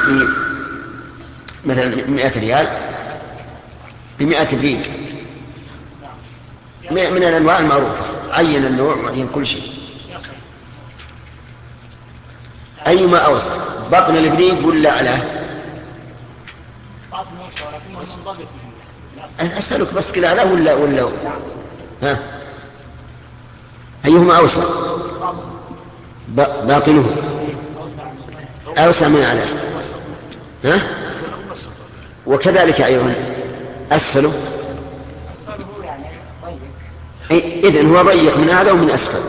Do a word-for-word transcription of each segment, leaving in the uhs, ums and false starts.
مثلا مئة ريال بمئة بريق من الأنواع المعروفة، عين النوع وعين كل شيء. أيما أوسع، بطن البريق ولا أعلاه؟ أسألك بس كلا أعلاه ولا ولا ها أيهما أوسع؟ باطنه أوسع من أعلاه، ها؟ وكذلك أيضا أسفله، إذن هو ضيق من أعلى ومن أسفل.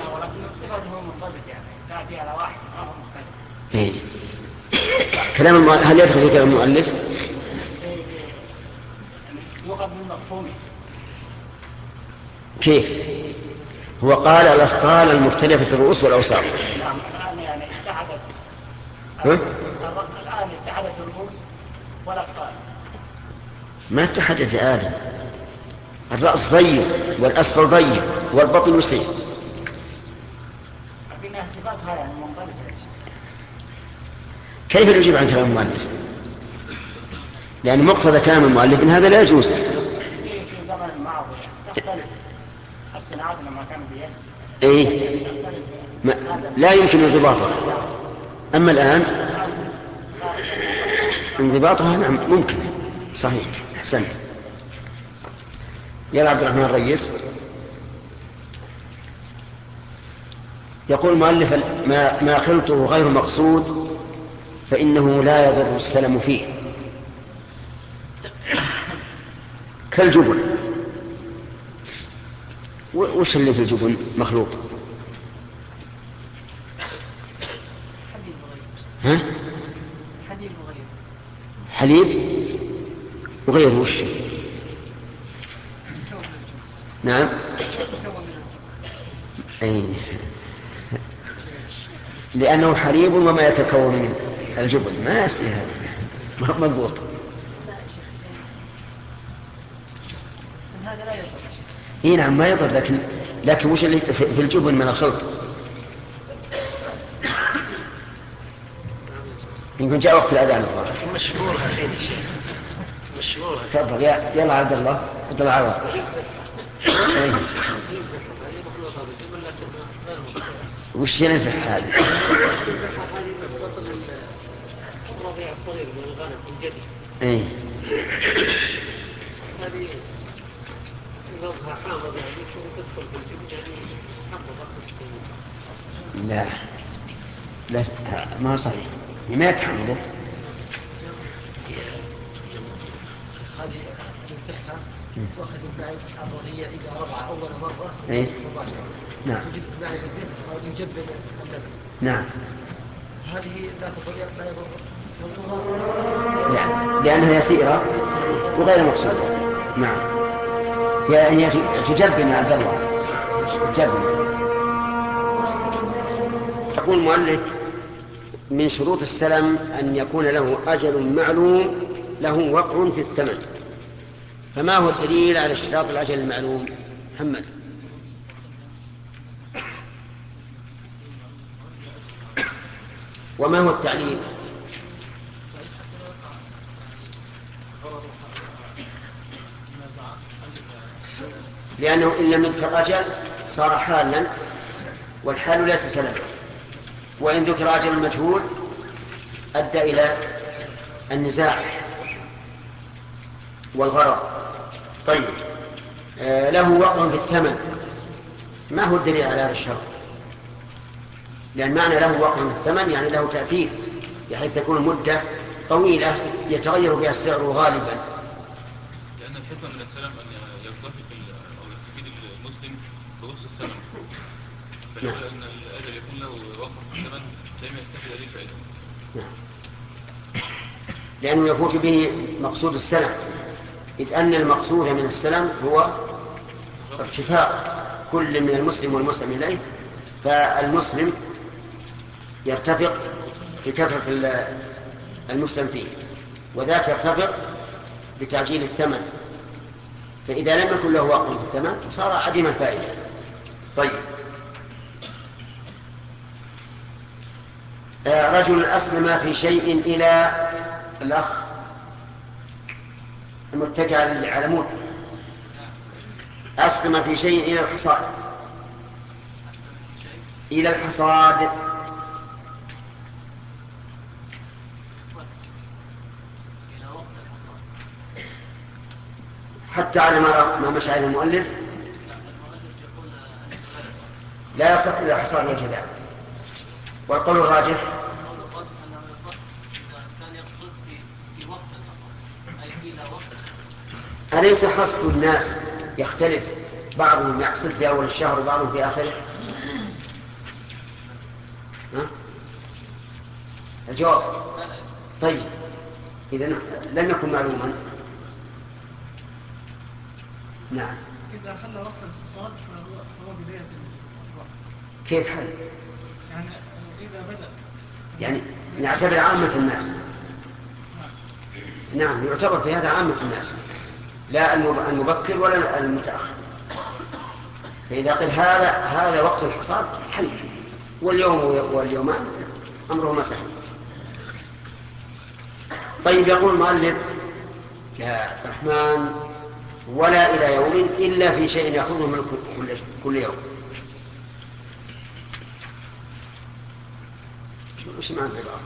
إيه. كلام الم... هل يدخل في كلام المؤلف؟ كيف؟ هو قال الأسطال المختلفة الرؤوس والأوساط. يعني اتحدت الآن اتحدت الرؤوس والأسطال. ما اتحدت يا آدم، الرأس ضيق والأسفل ضيق والبطن وسيع. لكنها صفاتها يعني منضبطة. كيف نجيب عن كلام المؤلف؟ لأن مقتضى كلام المؤلف إن هذا لا يجوز. في زمن الماضي تختلف الصناعات لما كان بيد. إيه؟ ما لا يمكن انضباطها. أما الآن انضباطها نعم ممكن. صحيح، أحسنت. يا عبد الرحمن الرئيس. يقول المؤلف ما, ما خلطه غير مقصود فإنه لا يضر السلم فيه، كالجبن. وش اللي في الجبن مخلوط؟ ها؟ حليب وغيره. وش؟ نعم. أي. لأنه حليب وما يتكون من الجبن ما يصير هذا مضبوط. اي نعم ما يضر، لكن لكن وش اللي في الجبن من الخلط؟ يمكن جاء وقت الأذان الظاهر. مشهورها الحين يا شيخ، مشهورها. تفضل يا يلا عبد الله عبد الله عوض. وش ينفع هذا؟ الرضيع الصغير من الغنم الجدي. اي. هذه نظرها حامض يعني تدخل في الجبن يعني حمض. لا لا ما صحيح، ما يتحمله. هذه الفرحة تأخذ المعدة الرضيع إذا رضع أول مرة إيه؟ مباشرة. نعم. تجد معدته أو يجبن اللبن. نعم. هذه لا تضر لا يضر. لا، لأنها يسيرة وغير مقصودة. نعم. هي تجبن يا عبد الله، تجبن. يقول المؤلف من شروط السلم أن يكون له أجل معلوم له وقع في الثمن. فما هو الدليل على اشتراط الأجل المعلوم؟ محمد. وما هو التعليل؟ لأنه إن لم يذكر أجل صار حالا، والحال ليس سلما، وإن ذكر أجل المجهول أدى إلى النزاع والغرض. طيب آه له وقع في الثمن، ما هو الدليل على هذا الشرط؟ لأن معنى له وقع في الثمن يعني له تأثير، بحيث تكون المدة طويلة يتغير بها السعر غالبا. لأن الحكمة من السلام أن يرتفق أو يستفيد المسلم برخص الثمن، فلولا أن الأجل يكون له وقع في الثمن لم يستفيد هذه الفائدة. نعم. لأنه يفوت به مقصود السلم، إذ أن المقصود من السلم هو ارتفاق كل من المسلم والمسلم إليه، فالمسلم يرتفق بكثرة المسلم فيه، وذاك يرتفق بتعجيل الثمن، فإذا لم يكن له وقع في الثمن صار عديم الفائدة. طيب آه، رجل أسلم في شيء إلى الأخ المتكئ على العمود، أسلم في شيء إلى الحصاد، إلى الحصاد حتى على ما مشى عليه المؤلف لا يصح إلى الحصاد والجذاع. والقول الراجح أليس حصد الناس يختلف، بعضهم يحصل في أول الشهر وبعضهم في آخره؟ ها؟ الجواب طيب، إذن لم يكن معلوما. نعم. إذا حل وقت الحصاد فهو بداية الوقت. كيف حل؟ يعني إذا بدأ يعني نعتبر عامة الناس. نعم، يعتبر في هذا عامة الناس، لا المبكر ولا المتأخر. فإذا قل هذا هذا وقت الحصاد حل، واليوم واليومان أمرهما سهل. طيب، يقول المؤلف يا عبد الرحمن: ولا إلى يوم إلا في شيء يأخذه من كل يوم. وش معنى العبارة؟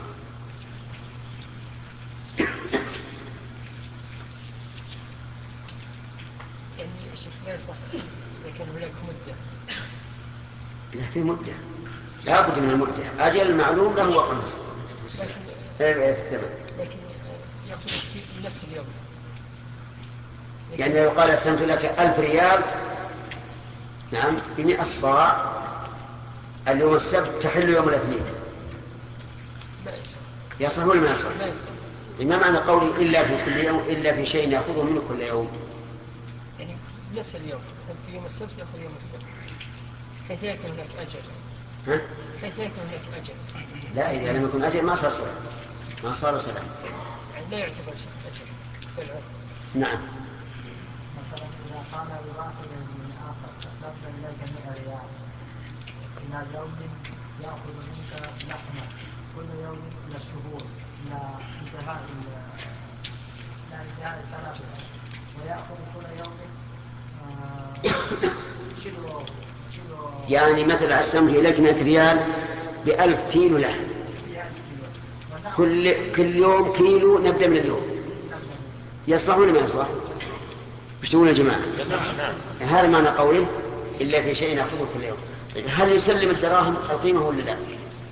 يعني الشيخ لا يصح لكن هناك مدة. لا، في مدة، لا بد من المدة. أجل المعلوم له وقت في الثمن، لكن يأخذ في نفس اليوم. يعني لو قال أسلمت لك ألف ريال، نعم، بمئة صاع اليوم السبت تحل يوم الاثنين، يصح ولا ما يصح؟ ما معنى قولي إلا في كل يوم إلا في شيء يأخذه منه كل يوم؟ يعني نفس اليوم، في يوم السبت يأخذ يوم السبت، حيث يكون هناك أجل. ها؟ حيث يكون هناك أجل. لا، إذا لم يكن أجل ما صار صلاة، ما صار صلاة. يعني لا يعتبر أجل في العرف. نعم. مثلا إذا قام بواحد من آخر أسلمت إليك مئة ريال، إلى يوم يأخذ منك لحمة كل يوم إلى الشهور، إلى انتهاء إلى انتهاء ثلاثة أشهر، ويأخذ كل يوم كيلو كيلو يعني مثلا أسلمت إليك مئة ريال بألف كيلو لحم، كل كل يوم كيلو، نبدأ من اليوم. يصلح ولا ما يصلح؟ وش تقول يا جماعة؟ هذا معنى قوله إلا في شيء نأخذه كل يوم. طيب، هل يسلم الدراهم القيمة ولا لا؟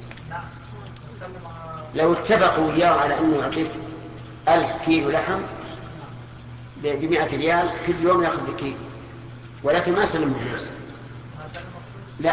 لو اتفقوا إياه على أنه يعطيك ألف كيلو لحم بمئة ريال كل يوم يأخذ بكيلو، ولكن ما سلمه الناس. لا،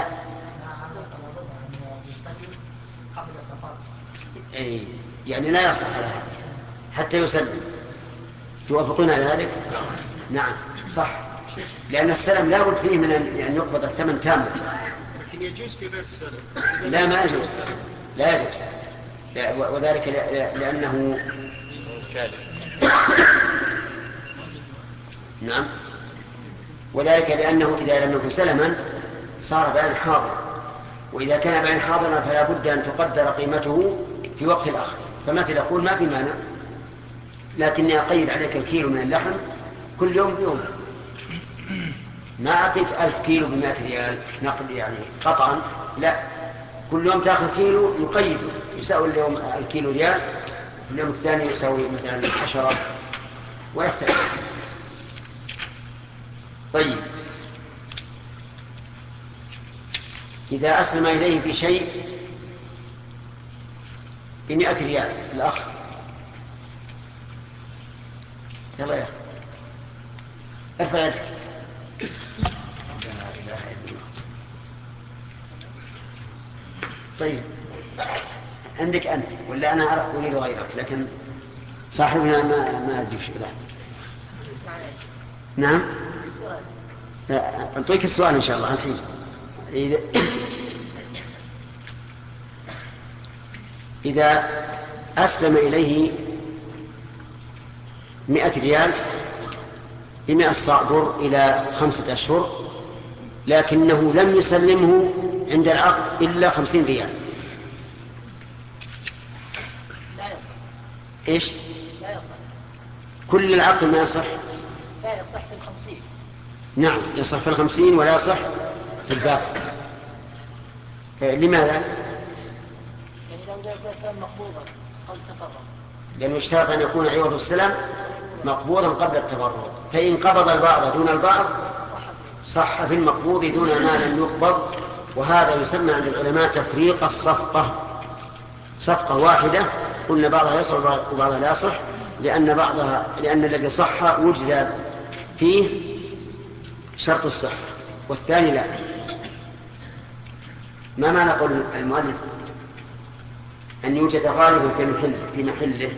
أي يعني لا يصح على هذا حتى يسلم. توافقون على ذلك؟ نعم صح، لأن السلم لا بد فيه من أن يقبض الثمن تاما. لكن يجوز في غير السلم؟ لا، ما يجوز، لا يجوز، لا، وذلك لأنه نعم، وذلك لأنه إذا لم يكن سلما صار بيان حاضر، وإذا كان بيان حاضرا فلا بد أن تقدر قيمته في وقت الآخر. فمثل يقول ما في مانع، لكني أقيد عليك الكيلو من اللحم كل يوم بيوم، ما أعطيك ألف كيلو بمئة ريال نقد يعني قطعا، لا، كل يوم تأخذ كيلو نقيد يساوي اليوم الكيلو ريال، اليوم الثاني يساوي مثلا عشرة ويختلف. طيب، إذا أسلم إليه في شيء بمئة ريال الأخ، يلا يا أخي ارفع يدك. طيب، عندك أنت ولا أنا أريد غيرك؟ لكن صاحبنا ما ما أدري وش له. نعم، أعطيك السؤال إن شاء الله الحين. إذا إذا أسلم إليه مئة ريال بمئة صاع بر إلى خمسة أشهر، لكنه لم يسلمه عند العقد إلا خمسين ريال، إيش؟ لا يصح. كل العقد ما يصح؟ لا يصح في الخمسين. نعم يصح في الخمسين ولا يصح في الباقي. لماذا؟ يعني لو كان مقبوضا قبل التفرغ. لأنه اشترط أن يكون عوض السلام مقبوضا قبل التفرغ، فإن قبض البعض دون البعض صح في المقبوض دون ما لم يقبض. وهذا يسمى عند العلماء تفريق الصفقة. صفقة واحدة قلنا بعضها يصح وبعضها لا يصح، لأن بعضها لأن الذي صح وجد فيه شرط الصحة والثاني لا. ما معنى قول المؤلف أن يوجد غالبا في محل في محله؟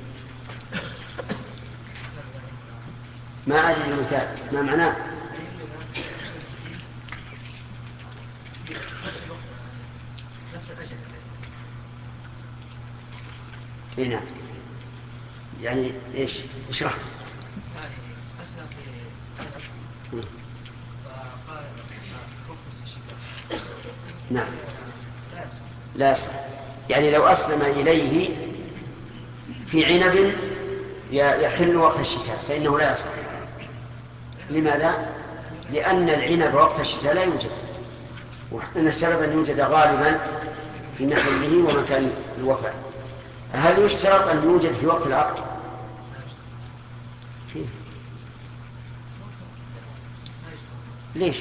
ما أدري المثال ما معناه. هنا يعني ايش اشرح. يعني أسلم في فقال رخص الشفاء. نعم لا يصح. يعني لو أسلم إليه في عنب يحل وقت الشتاء فإنه لا يصح. لماذا؟ لأن العنب وقت الشتاء لا يوجد، ونشترط أن يوجد غالبا في محله ومكان الوفاء. هل يشترط أن يوجد في وقت العقد؟ فيه. ليش؟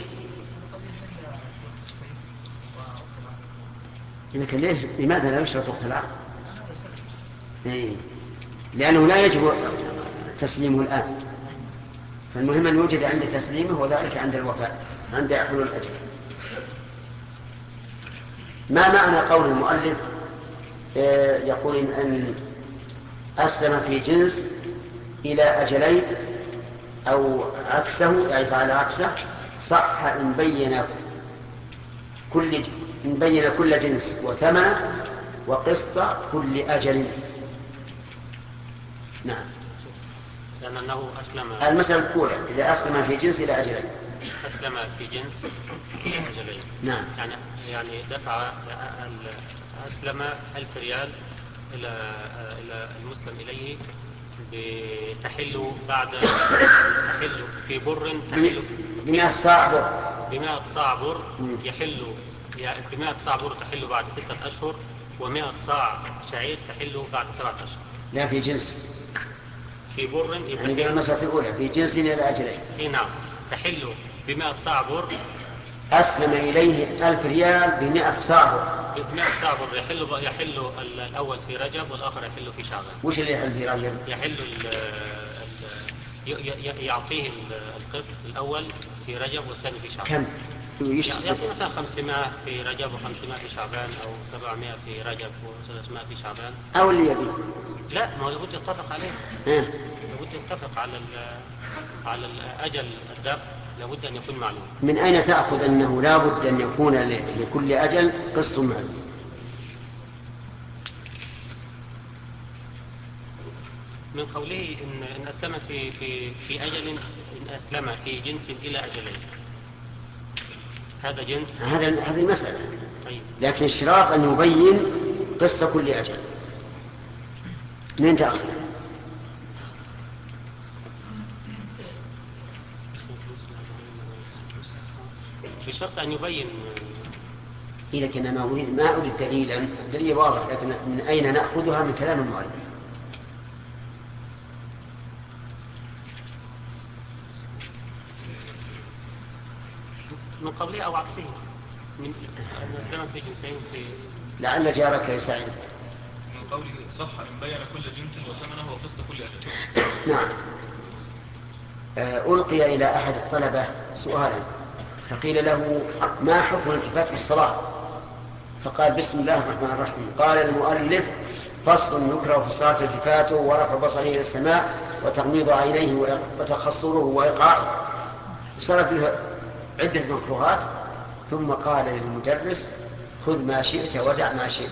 لكن ليش لماذا لا يشترط وقت العقد؟ إيه؟ لأنه لا يجب تسليمه الآن، فالمهم أن يوجد عند تسليمه وذلك عند الوفاء عند حلول الأجل. ما معنى قول المؤلف يقول أن أسلم في جنس إلى أجلين أو عكسه أي فعل عكسه صح إن بين كل إن بين كل جنس وثمنه وقسط كل أجل. نعم. لأنه أسلم المسألة الأولى إذا أسلم في جنس إلى أجلين. أسلم في جنس إلى أجلين. نعم. يعني يعني دفع أسلم ألف ريال إلى إلى المسلم إليه بتحل بعد تحل في بر تحل بمئة صاع بر بمئة صاع بر يحل بمئة صاع بر تحل بعد ستة أشهر ومئة صاع شعير تحل بعد سبعة أشهر. لا في جنس في بر يعني المسألة الأولى في جنس إلى أجلين. إيه نعم تحل بمئة صاع بر أسلم إليه ألف ريال بمئة صاع بر. بمئة صاع بر يحل يحل الأول في رجب والآخر يحل في شعبان. وش اللي يحل في رجب؟ يحل يعطيه القسط الأول في رجب والثاني في شعبان. كم؟ يعطي مثلا خمسمائة في رجب وخمسمائة في شعبان أو سبعمائة في رجب وثلاثمائة في شعبان. أو اللي يبي. لا ما هو لابد يتفق عليه. إيه؟ لابد يتفق على على الأجل الدفع لابد أن يكون معلوم. من أين تأخذ أنه لا بد أن يكون لكل أجل قسط معلوم؟ من قوله إن إن أسلم في في في أجل إن أسلم في جنس إلى أجلين. هذا جنس. هذا هذه المسألة. طيب. لكن الشراط أن يبين قسط كل أجل. من تأخذ؟ بشرط أن يبين. إيه لكن أنا أريد ما أريد دليلا، الدليل واضح لكن من أين نأخذها من كلام المؤلف؟ من قبله أو عكسه من أن أسلم في جنسين في. لعل جارك يساعد. من قوله صح إن بين كل جنس وثمنه وقسط كل أجل. نعم. ألقي إلى أحد الطلبة سؤالا فقيل له ما حكم الالتفات في الصلاة؟ فقال بسم الله الرحمن الرحيم. قال المؤلف فصل يكره في الصلاة التفاته ورفع بصره إلى السماء وتغميض عينيه وتخصره وإيقاعه. صارت له عدة مكروهات ثم قال للمدرس خذ ما شئت ودع ما شئت.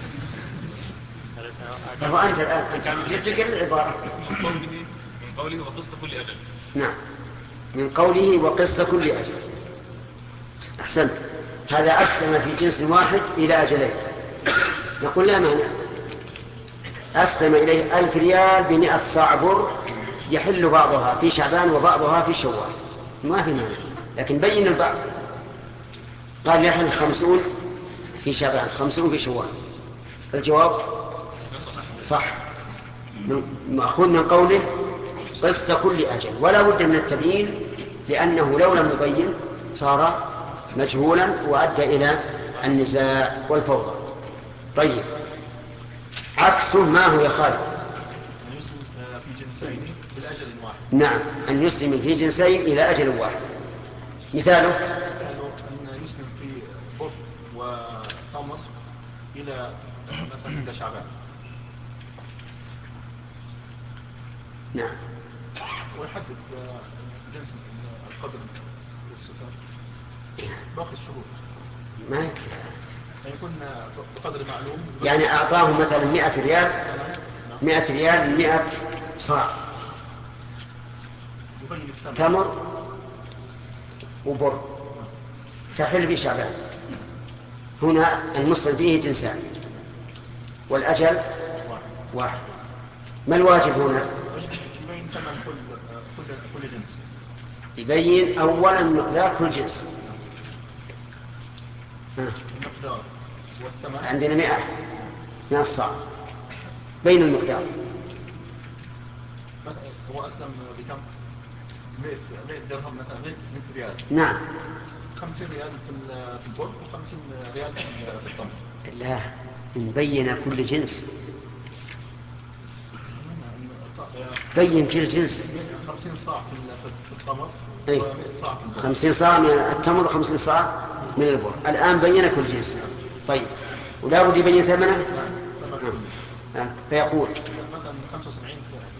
فهو أنت الآن أنت جبت كل العبارة. من قوله وقسط كل أجل. نعم من قوله وقسط كل أجل. أحسنت. هذا أسلم في جنس واحد إلى أجلين. نقول لا مانع أسلم إليه ألف ريال بمئة صاع بر يحل بعضها في شعبان وبعضها في شوال، ما في مانع، لكن بين البعض. قال يحل خمسون في شعبان خمسون في شوال. الجواب صح، مأخوذ من قوله قسط كل أجل، ولا بد من التبيين، لأنه لو لم يبين صار مجهولا وأدى إلى النزاع والفوضى. طيب عكسه ما هو يا خالد؟ أن يسلم في جنسين بالأجل واحد. نعم، أن يسلم في جنسين إلى أجل واحد. مثاله مثاله أن يسلم في بر وتمر إلى مثلا إلى شعبان. نعم، ويحدد جنس القدر والصفات باقي الشهور، ما يكفي، يكون بقدر معلوم. يعني أعطاهم مثلا مئة ريال، مئة ريال مئة صاع يبين الثمن. تمر وبر تحل في شعبان. هنا المسلم فيه جنسان والأجل واحد. ما الواجب هنا؟ يبين ثمن كل كل كل جنس. يبين أولا مقدار كل جنس. ها. المقدار والثمن. عندنا مئة من الصاع، بين المقدار. هو أسلم بكم؟ مئة درهم مثلا، مئة ريال. نعم. خمسين ريال في في البر وخمسين ريال في التمر. لا، نبين كل جنس، بين كل جنس. خمسين صاع في التمر أي. ومئة صاع في البر. خمسين صاع من التمر وخمسين صاع من البر. الآن بين كل جنس. طيب، ولا بد يبين ثمنه. آه. فيقول مثلا خمسة وسبعين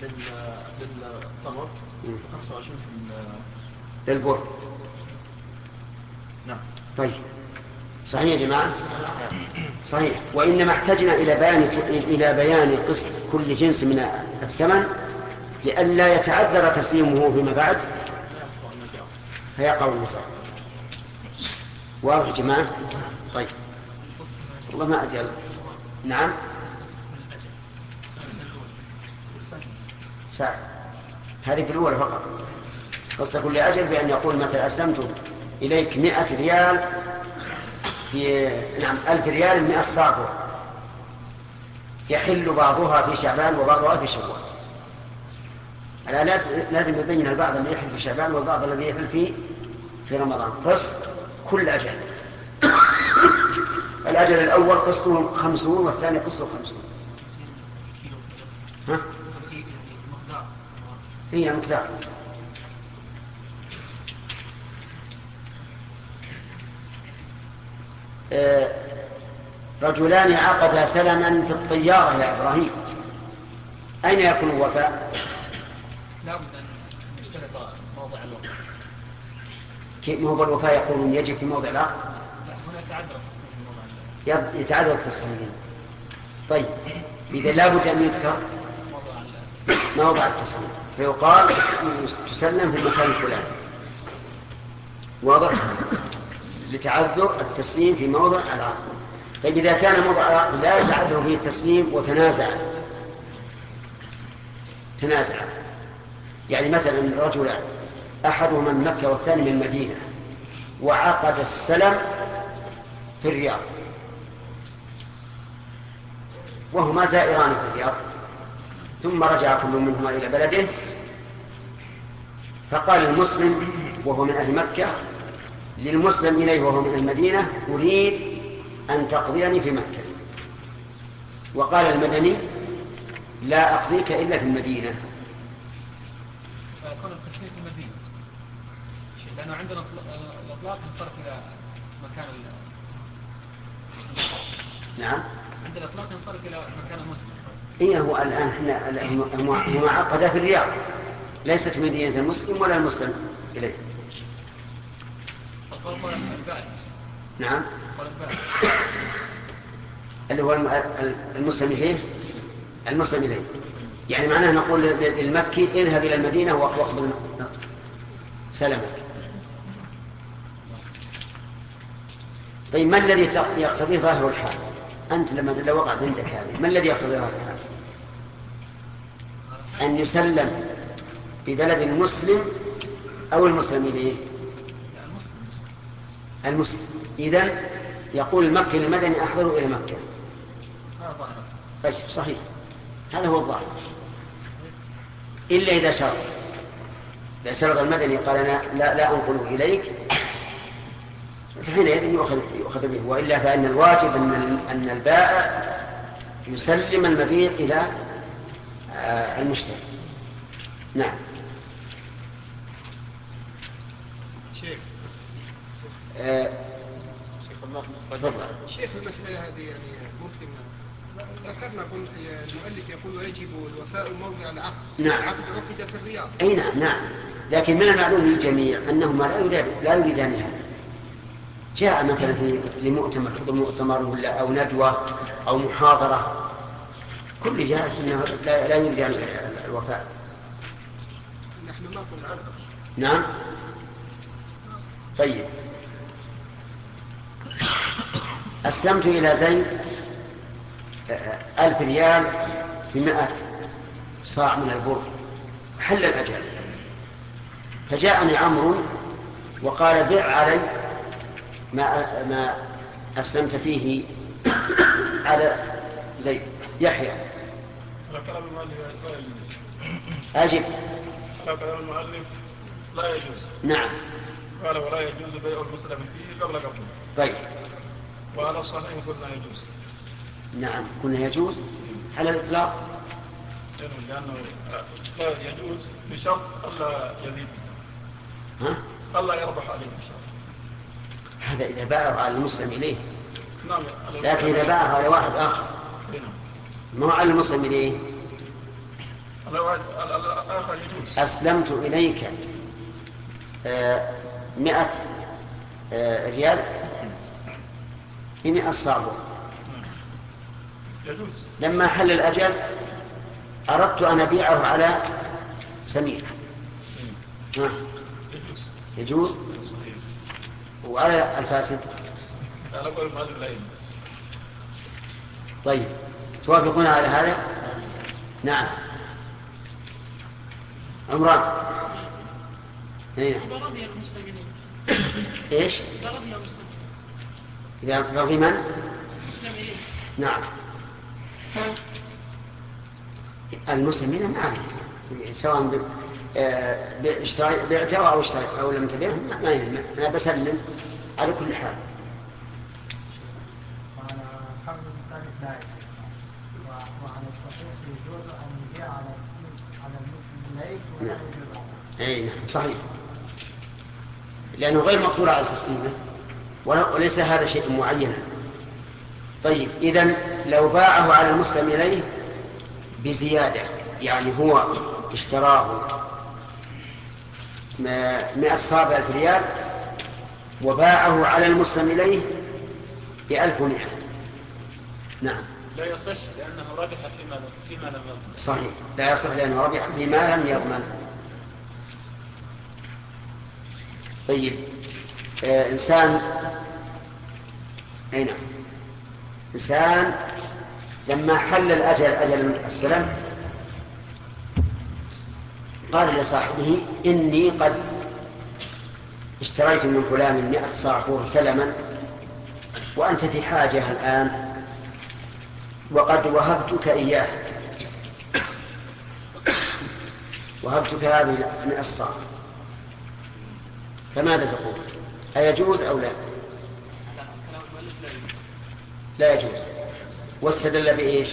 للتمر وخمسة وعشرين في للبر. نعم. طيب، صحيح يا جماعة؟ صحيح. وإنما احتجنا إلى بيان إلى بيان قسط كل جنس من الثمن لئلا يتعذر تسليمه فيما بعد فيقع النزاع. واضح يا جماعة؟ طيب، والله ما أدري. نعم، ساعة هذه في الأولى فقط. قسط كل أجل بأن يقول مثلا أسلمت إليك مئة ريال في نعم ألف ريال مئة صاع بر يحل بعضها في شعبان وبعضها في شوال. الآن لازم يبين البعض الذي يحل في شعبان والبعض الذي يحل في في رمضان. قسط كل أجل. الأجل الأول قسطه خمسون والثاني قسطه خمسون. ها؟ هي مقدار. آه رجلان عقدا سلما في الطيارة يا إبراهيم، أين يكون الوفاء؟ لا بد أن نشترط موضع الوقت. كيف ما هو الوفاء يقولون يجب في موضع العقد؟ لا، هنا يتعذر التصنيف في موضع الوقت. يتعذر التصنيف. طيب، إذا لا بد أن يذكر موضع التصنيف فيقال تسلم في المكان الفلاني. واضح؟ لتعذر التسليم في موضع العقد. طيب، إذا كان موضع العقد لا يتعذر فيه التسليم وتنازع تنازع يعني مثلا رجلان أحدهما من مكة والثاني من المدينة وعقد السلم في الرياض وهما زائران في الرياض، ثم رجع كل منهما إلى بلده، فقال المسلم وهو من أهل مكة للمسلم إليه وهو من المدينة أريد أن تقضيني في مكة، وقال المدني لا أقضيك إلا في المدينة. فيكون التسليم في المدينة، لأنه عندنا الإطلاق ينصرف إلى مكان ال... نعم، عند الإطلاق ينصرف إلى مكان المسلم. إيه هو الآن احنا هو عقد في الرياض، ليست مدينة المسلم ولا المسلم إليه. القول البائع. نعم، القول البائع اللي هو المسلم إليه المسلم إليه يعني معناه نقول للمكي اذهب إلى المدينة واقبل سلامك. طيب، ما الذي يقتضيه ظاهر الحال؟ أنت لما لو وقعت عندك هذه ما الذي يقتضي ظاهر الحال؟ أن يسلم ببلد مسلم أو المسلم إليه؟ المسلم. إذن يقول المكي المدني أحضروا إلى مكة. طيب صحيح، هذا هو الظاهر، إلا إذا شرط. إذا شرط المدني قال أنا لا, لا أنقله إليك، فحينئذ يؤخذ, يؤخذ به، وإلا فإن الواجب أن, أن البائع يسلم المبيع إلى آه المشتري. نعم. شيخ آه شيخ المسألة هذه يعني ممكن ذكرنا قل المؤلف يقول يجب الوفاء موضع العقد. نعم. العقد عقد في الرياض. أي نعم نعم، لكن من المعلوم للجميع أنهما لا يريد لا يريدان هذا. جاء مثلا في لمؤتمر حضور مؤتمر ولا أو ندوة أو محاضرة، كل جاء أنه لا, لا يريد الوفاء. نحن ما كنا. نعم. طيب، أسلمت إلى زيد ألف ريال بمائة صاع من البر، حل الأجل، فجاءني عمرو وقال بع علي ما, ما أسلمت فيه على زيد. يحيى على كلام المؤلف لا يجوز. أجب. على كلام المؤلف لا يجوز. نعم. قال ولا يجوز بيع المسلم فيه قبل قبله. طيب. وعلى الصحيح قلنا يجوز. نعم كنا يجوز على الإطلاق، لأنه لا يجوز بشرط ألا يزيد، ها؟ ألا يربح عليه بشرط. هذا إذا باعه على المسلم إليه. نعم. لكن إذا باعه على واحد آخر ما هو على المسلم إليه. على واحد الآخر يجوز. أسلمت إليك آه مئة آه ريال بمئة صاع بر. يجوز. لما حل الأجل أردت أن أبيعه على سمير. ها. يجوز. يجوز. صحيح. وعلى الفاسد على قول المؤلف لا يجوز. طيب، توافقون على هذا؟ نعم. عمران. ايه. ايش؟ إذا رضي من؟ نعم. المسلمين معنا سواء بعته أو اشتريت أو لم تبيعه ما يهم، أنا بسلم على كل حال. وعلى حرب الإنسان الدائم وعلى الصحيح يجوز أن يبيع على المسلم على المسلم إليه ولا يجوز عليه. أي نعم صحيح، لأنه غير مقدور على تسليمه وليس هذا شيء معين. طيب، إذن لو باعه على المسلم إليه بزيادة، يعني هو اشتراه مئة صاع بألف ريال وباعه على المسلم إليه بألف ومئة. نعم. لا يصح لأنه ربح فيما فيما لم يضمن. صحيح، لا يصح لأنه ربح بما لم يضمن. طيب، آه إنسان أي نعم إنسان لما حل الأجل أجل السلام قال لصاحبه إني قد اشتريت من فلان مئة صاع بر سلما وأنت في حاجة الآن وقد وهبتك إياه، وهبتك هذه مئة صاع، فماذا تقول؟ أيجوز أو لا؟ لا يجوز. واستدل بإيش؟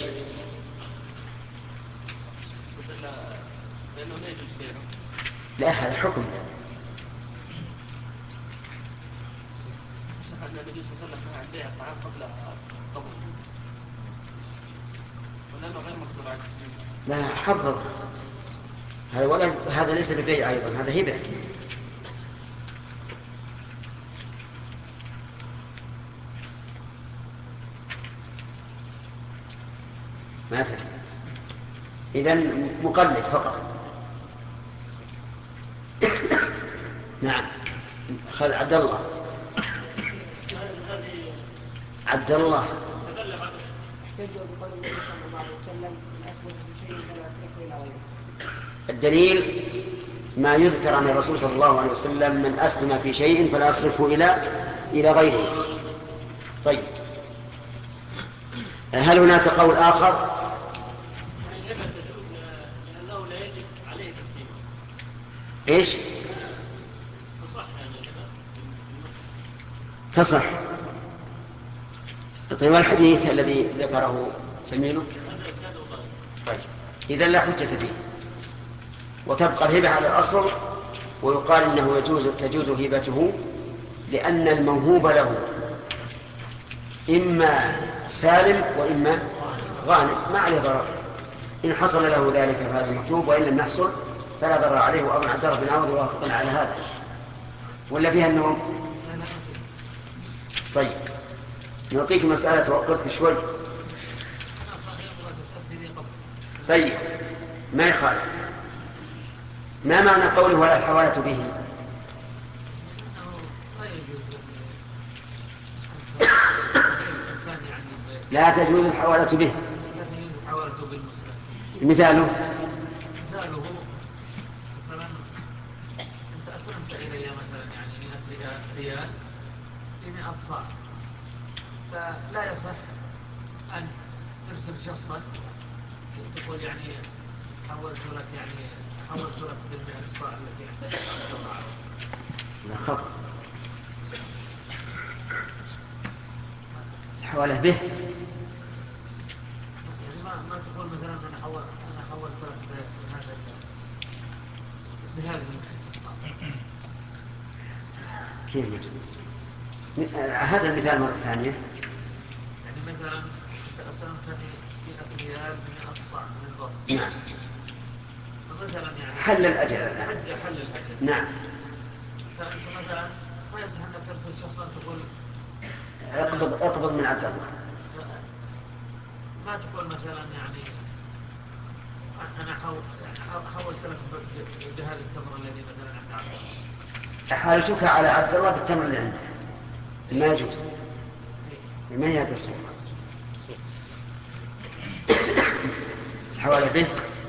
استدل لأنه لا يجوز بيعه. لا، هذا حكم. شاهد النبي صلى الله عليه وسلم عن بيع الطعام قبل قبل ولأنه غير مقدور على التسليم. لا حفظ هذا، ولا هذا ليس ببيع أيضا، هذا هبة. ما تفهم. إذن مقلد فقط. نعم. خل عبد الله عبد الله احتج بقول صلى الله عليه وسلم من أسلم في شيء فلا يصرفه إلى غيره. الدليل ما يذكر عن الرسول صلى الله عليه وسلم من أسلم في شيء فلا يصرفه إلى إلى غيره. طيب، هل هناك قول آخر؟ لأنه لا يجب عليه تسليمه. إيش؟ تصح يعني تصح. طيب، والحديث الذي ذكره سمينه؟ طيب، إذا لا حجة فيه، وتبقى الهبة على الأصل، ويقال إنه يجوز تجوز هبته لأن الموهوب له إما سالم وإما غانم، ما عليه ضرر. إن حصل له ذلك فهذا مطلوب، وإن لم يحصل فلا ضرر عليه. وأظن عبد الله بن عوض وافقنا على هذا، ولا فيها النوم؟ طيب، نعطيك مسألة توقفك شوي. طيب، ما يخالف. ما معنى قوله ولا الحوالة به؟ لا تجوز الحوالة به. مثاله؟ مثاله مثلا أنت أسلمت إلي مثلا يعني مئة ريال بمئة صاع، فلا يصح أن ترسل شخصا تقول يعني حولت لك يعني حولت لك بالمئة الصاع التي عندك. لا خطأ. الحوالة به يعني ما ما تقول مثلا أنا حول أنا حولت لك بهذا بهذه الصاع. كيف هذا المثال مرة ثانية؟ يعني مثلا أنت أسلمتني مئة ريال بمئة صاع من الضرب. نعم. فمثلا يعني حل الأجل الآن. حل الأجل. نعم. فأنت مثلا ما يصح أنك ترسل شخصا تقول اقبض اقبض من عبد الله. ما تقول مثلا يعني أنا حولت لك بهذا التمر الذي مثلا عند عبد الله. أحالتك على عبد الله بالتمر اللي عنده، ما يجوز. ما هي هذه الصورة؟ الحوالة به.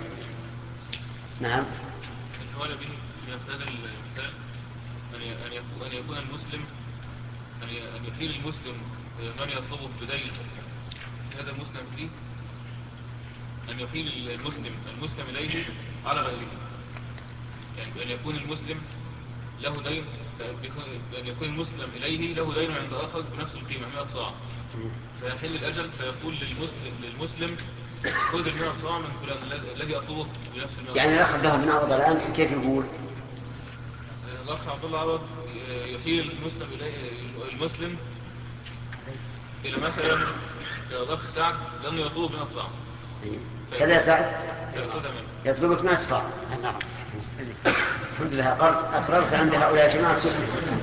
نعم. الحوالة به في هذا المثال أن يكون المسلم أن يحيل المسلم من يطلبه بدين هذا المسلم فيه، أن يحيل المسلم المسلم إليه على غيره. يعني أن يكون المسلم له دين، أن يكون المسلم إليه له دين عند آخر بنفس القيمة مئة صاع، فيحل الأجل فيقول للمسلم للمسلم خذ المئة صاع من فلان الذي أطلبه بنفس المئة. يعني الأخ عبد الله بن عوض الآن كيف يقول؟ الأخ عبد الله عوض يحيل المسلم إليه المسلم إلى مثلا الأخ سعد لأنه يطلب مئة صاع. كذا سعد يطلبك مئة صاع. نعم. الحمد لله أقررت عند هؤلاء يا جماعة كلهم.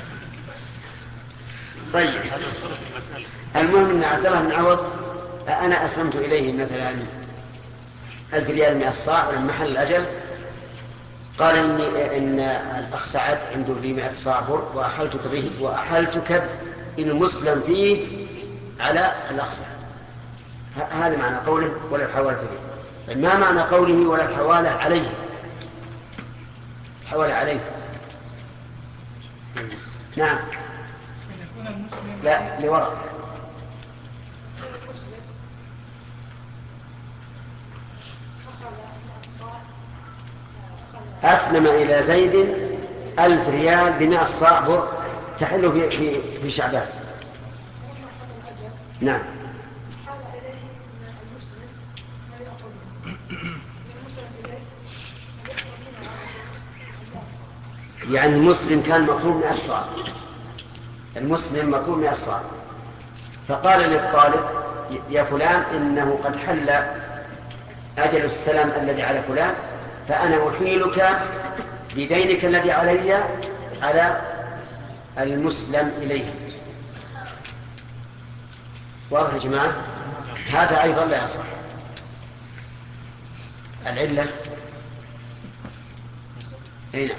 طيب، المهم أن عبد الله بن عوض أنا أسلمت إليه مثلا ألف ريال مئة صاع، ولما حل الأجل قال إني إن الأخ سعد عنده لي مئة صاع بر وأحلتك به وأحلتك المسلم فيه على الأخ سعد. هذا معنى قوله ولا الحوالة به. ما معنى قوله ولا الحوالة عليه؟ الحوالة عليه. نعم. لا، لوراء. أسلم إلى زيد ألف ريال بمئة صاع بر تحل في في في شعبان. نعم. يعني المسلم كان مطلوب مئة صاع، المسلم مطلوب مئة صاع، فقال للطالب يا فلان إنه قد حل أجل السلام الذي على فلان، فأنا أحيلك بدينك الذي علي على المسلم إليه. واضح يا جماعة؟ هذا أيضا لا يصح. العلة هنا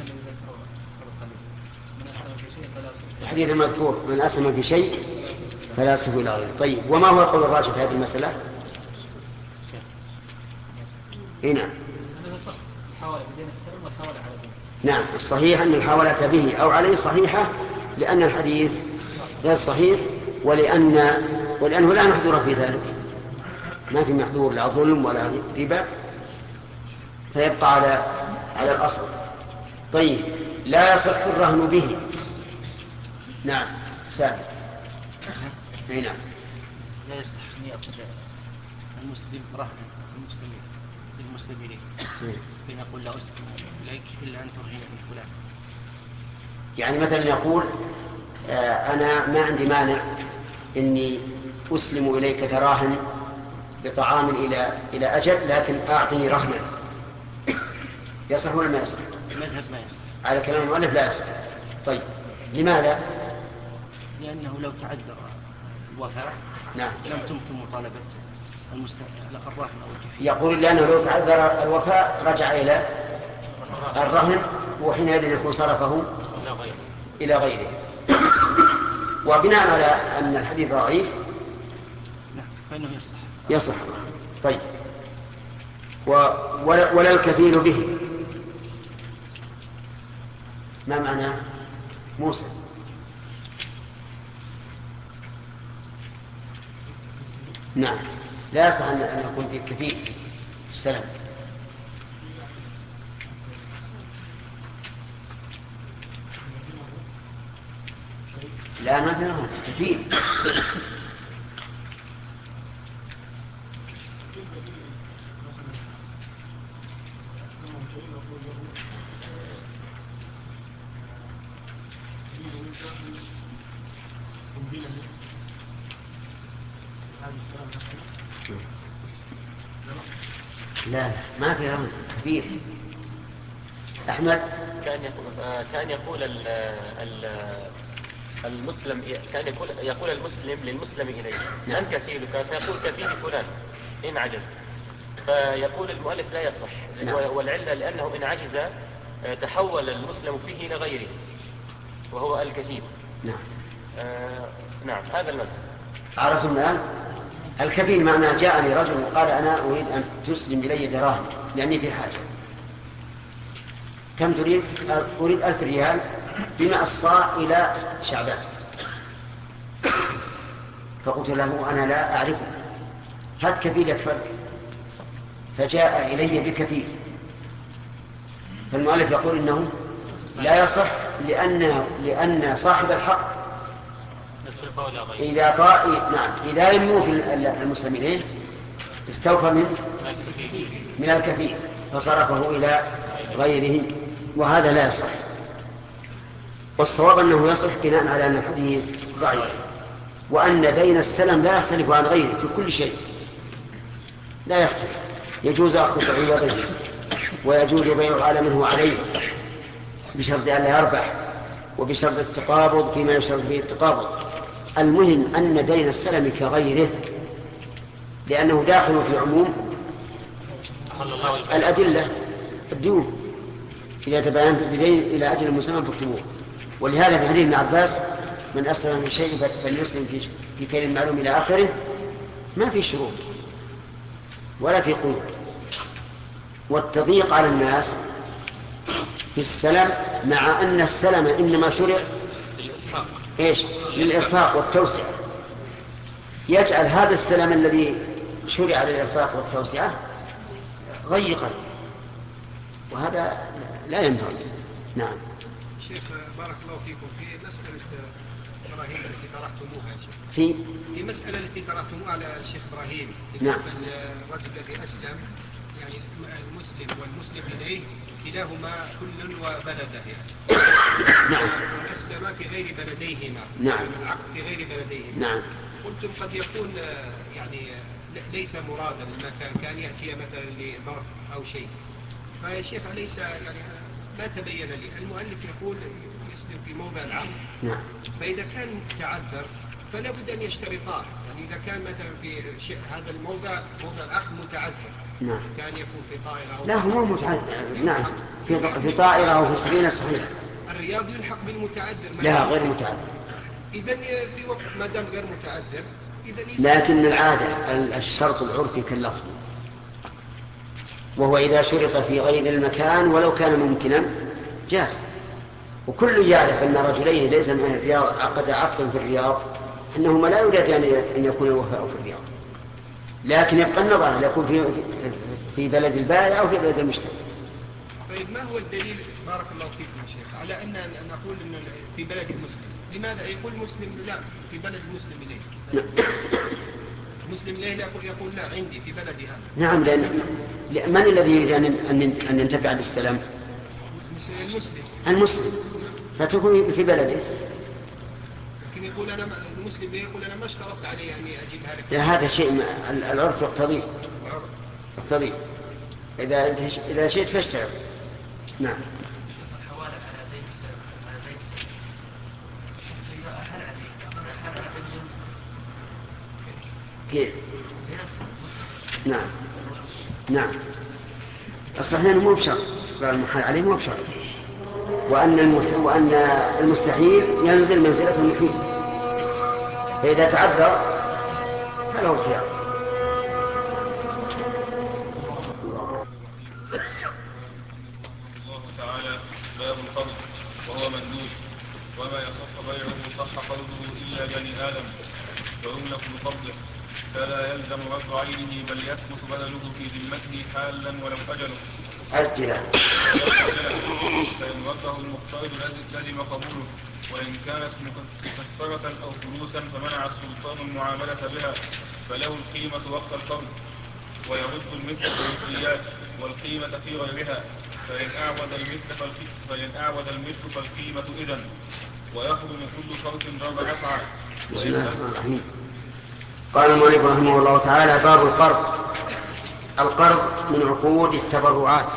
الحديث المذكور من أسلم في شيء فلا يصح إلى غيره. طيب، وما هو القول الراجح في هذه المسألة؟ إيه نعم. نعم، الصحيح أن الحوالة به أو عليه صحيحة، لأن الحديث غير صحيح، ولأن ولأنه لا محذور في ذلك، ما في محذور لا ظلم ولا ربا، فيبقى على على الأصل. طيب، لا يصح الرهن به. نعم سابق. اي نعم. لا يصح ان ياخذ المسلم رهنا المسلمين للمسلمين بين يقول لا اسلم اليك الا ان ترهن من فلان. يعني مثلا يقول آه انا ما عندي مانع اني اسلم اليك دراهم بطعام الى الى اجل، لكن اعطني رهنا. يصح ولا ما يصح؟ المذهب ما يصح. على كلام المؤلف لا يصح. طيب، لماذا؟ لأنه لو تعذر الوفاء نعم لم تمكن مطالبة الراهن أو الكفيل. يقول لأنه لو تعذر الوفاء رجع إلى الرهن، وحينئذ يكون صرفه إلى غيره. وبناء على أن الحديث ضعيف نعم فإنه يصح. يصح. طيب، ولا, ولا الكفيل به. ما معنى موسى؟ نعم، لا يصح أن يكون في كفيل السلام. لا ما في رهن كفيل. لا لا ما في رهن كبير. أحمد كان يقول كان يقول ال ال المسلم كان يقول يقول المسلم للمسلم إليه من كفيلك، فيقول كفيل فلان إن عجز، فيقول المؤلف لا يصح. نعم. والعلة لأنه إن عجز تحول المسلم فيه إلى غيره وهو الكفيل. نعم. آه نعم هذا المذهب. عرفتم الآن؟ الكفيل معناه جاءني رجل وقال أنا أريد أن تسلم إلي دراهم لأني في حاجة. كم تريد؟ أريد ألف ريال بما الصاع إلى شعبان. فقلت له أنا لا أعرفه، هات كفيل يكفلك. فجاء إلي بكفيل. فالمؤلف يقول إنه لا يصح، لأن لأن صاحب الحق إذا طاء نعم إذا لم يوفي المسلم إليه استوفى من من الكفيل فصرفه إلى غيره، وهذا لا يصح. والصواب أنه يصح بناء على أن الحديث ضعيف، وأن دين السلم لا يختلف عن غيره في كل شيء، لا يختلف. يجوز أخذ عوضه ويجوز بيع على من هو عليه بشرط أن لا يربح، وبشرط التقابض فيما يشترط به التقابض. المهم أن دين السلم كغيره، لأنه داخل في عموم الأدلة الديون. إذا تباينت بدين إلى أجل مسمى فاكتبوه. ولهذا في حديث ابن عباس من أسلم من شيء فليسلم في في كيل معلوم إلى آخره، ما في شروط ولا في قيود. والتضييق على الناس في السلم، مع أن السلم إنما شرع إيش؟ للإرفاق والتوسعة، يجعل هذا السلم الذي شرع للإرفاق والتوسعة ضيقا، وهذا لا ينبغي. نعم. شيخ بارك الله فيكم في مسألة إبراهيم التي طرحتموها يا شيخ. في في مسألة التي طرحتموها على الشيخ إبراهيم نعم. بالنسبة للرجل الذي أسلم، يعني المسلم والمسلم إليه كلاهما كل وبلده يعني. نعم. وأسلم في غير بلديهما. نعم. العقد في غير بلديهما. نعم. قلتم قد يكون يعني ليس مرادا المكان، كان يأتي مثلا لظرف أو شيء. فيا شيخ أليس يعني ما تبين لي المؤلف يقول يسلم في موضع العقد. نعم. فإذا كان تعذر فلا بد أن يشترطاه، يعني إذا كان مثلا في هذا الموضع موضع العقد متعذر. نعم. كان يكون في طائرة أو لا هو مو متعذر. نعم في في طائرة أو في سفينة صحيح. الرياض يلحق بالمتعذر. لا غير متعذر. إذا في وقت ما دام غير متعذر إذا لكن العادة الشرط العرفي كاللفظ، وهو إذا شرط في غير المكان ولو كان ممكنا جاز. وكل يعرف أن رجلين ليس من الرياض عقد عقدا في الرياض أنهما لا يريد أن يكون الوفاء في الرياض، لكن يبقى النظر هل يكون في في بلد البائع أو في بلد المشتري. طيب ما هو الدليل بارك الله فيكم يا شيخ على أن نقول أن في بلد المسلم؟ لماذا يقول مسلم لا في بلد المسلم إليه؟ مسلم إليه يقول لا عندي في بلدي هذا. نعم، لأن من الذي يريد أن أن ينتفع بالسلام؟ المسلم. المسلم، فتكون في بلده. لكن يقول أنا المسلم يقول أنا ما اشترطت عليه أني أجيبها لك. هذا شيء العرف يقتضيه. يقتضيه. إذا إذا شئت فاشترط. نعم. كيف؟ نعم نعم الصحيح مو بشرط، استقرار المحال عليه مو بشرط، وأن المح... وأن المستحيل ينزل منزلة المحيل، فإذا تعذر فله الخيار. الله تعالى باب القرض وهو مندوب، وما يصح بيعه صح قرضه إلا بني آدم ويملك بقبضه، فلا يلزم رد عينه بل يثبت بدله في ذمته حالا ولو أجله أجله فإن رده المقترض لزم قبوله، وإن كانت مكسرة أو فلوسا فمنع السلطان المعاملة بها فله القيمة وقت القرض، ويرد المثل بالمثليات والقيمة في غيرها، فإن أعود المثل فالقيمة, فإن أعود المثل فالقيمة إذن، ويحرم كل شرط ضرب نفعا. بسم الله الرحمن الرحيم. قال المؤلف رحمه الله تعالى: باب القرض. القرض من عقود التبرعات،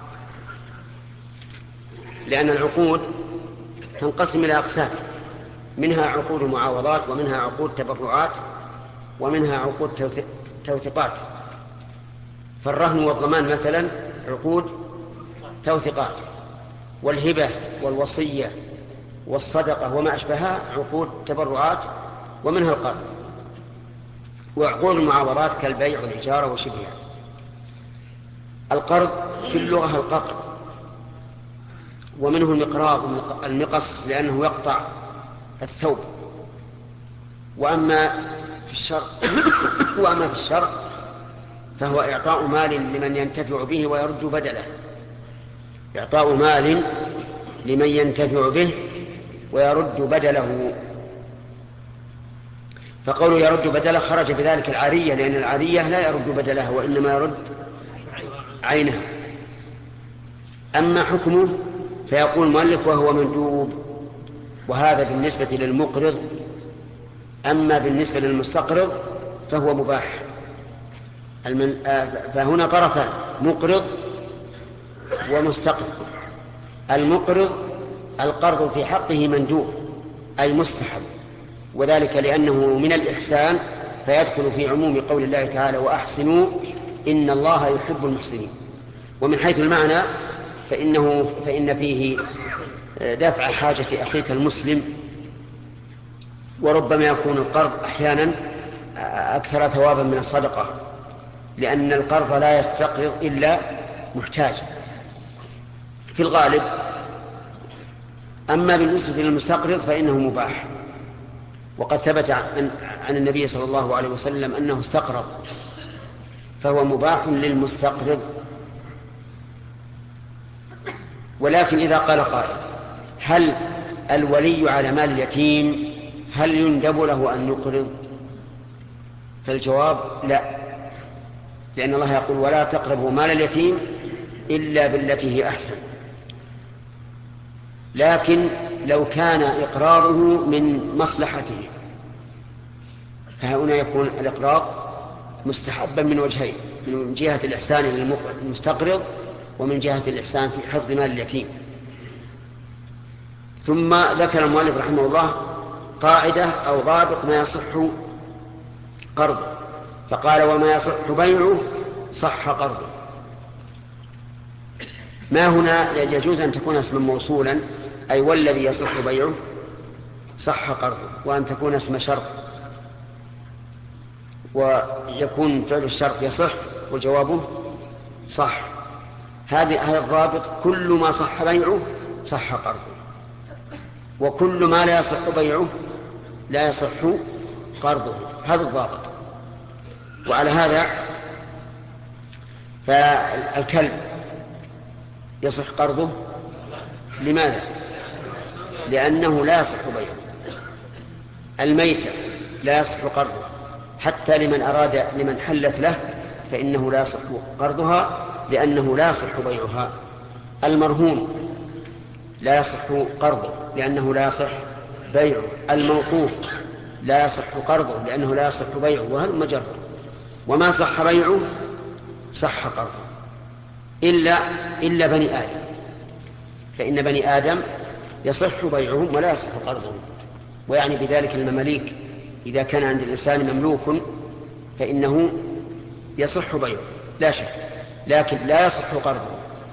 لأن العقود تنقسم إلى أقسام، منها عقود معاوضات، ومنها عقود تبرعات، ومنها عقود توثيقات. فالرهن والضمان مثلا عقود توثيقات، والهبة والوصية والصدقة وما أشبهها عقود تبرعات، ومنها القرض. وعقود المعاوضات كالبيع والإجارة وشبهها. القرض في اللغة القطع، ومنه المقراض المقص لأنه يقطع الثوب. وأما في الشرع وأما في الشرع فهو إعطاء مال لمن ينتفع به ويرد بدله، إعطاء مال لمن ينتفع به ويرد بدله. فقوله يرد بدله خرج بذلك العارية، لأن العارية لا يرد بدلها وإنما يرد عينها. أما حكمه فيقول المؤلف وهو مندوب، وهذا بالنسبة للمقرض. أما بالنسبة للمستقرض فهو مباح. المن... فهنا طرفان: مقرض ومستقرض. المقرض القرض في حقه مندوب أي مستحب، وذلك لأنه من الإحسان، فيدخل في عموم قول الله تعالى: وأحسنوا إن الله يحب المحسنين. ومن حيث المعنى فإنه فإن فيه دفع حاجة أخيك المسلم، وربما يكون القرض أحيانا أكثر ثوابا من الصدقة، لأن القرض لا يستقرض إلا محتاج في الغالب. أما بالنسبة للمستقرض فإنه مباح، وقد ثبت عن, عن النبي صلى الله عليه وسلم أنه استقرض، فهو مباح للمستقرض. ولكن إذا قال قائل: هل الولي على مال اليتيم هل يندب له أن يقرض؟ فالجواب لا، لأن الله يقول: ولا تقربوا مال اليتيم إلا بالتي هي أحسن. لكن لو كان إقراضه من مصلحته فهنا يكون الإقراض مستحبا من وجهين: من جهة الإحسان للمستقرض، ومن جهة الإحسان في حفظ مال اليتيم. ثم ذكر المؤلف رحمه الله قاعدة أو ضابط ما يصح قرضه، فقال: وما يصح بيعه صح قرضه. ما هنا يجوز أن تكون اسما موصولا، أي والذي يصح بيعه، صح قرضه، وأن تكون اسم شرط ويكون فعل الشرط يصح وجوابه صح. هذا هذا الضابط: كل ما صح بيعه صح قرضه، وكل ما لا يصح بيعه لا يصح قرضه. هذا الضابط. وعلى هذا فالكلب يصح قرضه. لماذا؟ لأنه لا يصح بيعه. الميتة لا يصح قرضه، حتى لمن أراد لمن حلت له فإنه لا يصح قرضها لأنه لا يصح بيعها. المرهون لا يصح قرضه لأنه لا يصح بيعه. الموقوف لا يصح قرضه لأنه لا يصح بيعه. وهذا مجرد. وما صح بيعه صح قرضه إلا إلا بني آدم، فإن بني آدم يصح بيعهم ولا يصح قرضهم. ويعني بذلك المماليك، إذا كان عند الإنسان مملوك فإنه يصح بيعه لا شك، لكن لا يصح قرضه.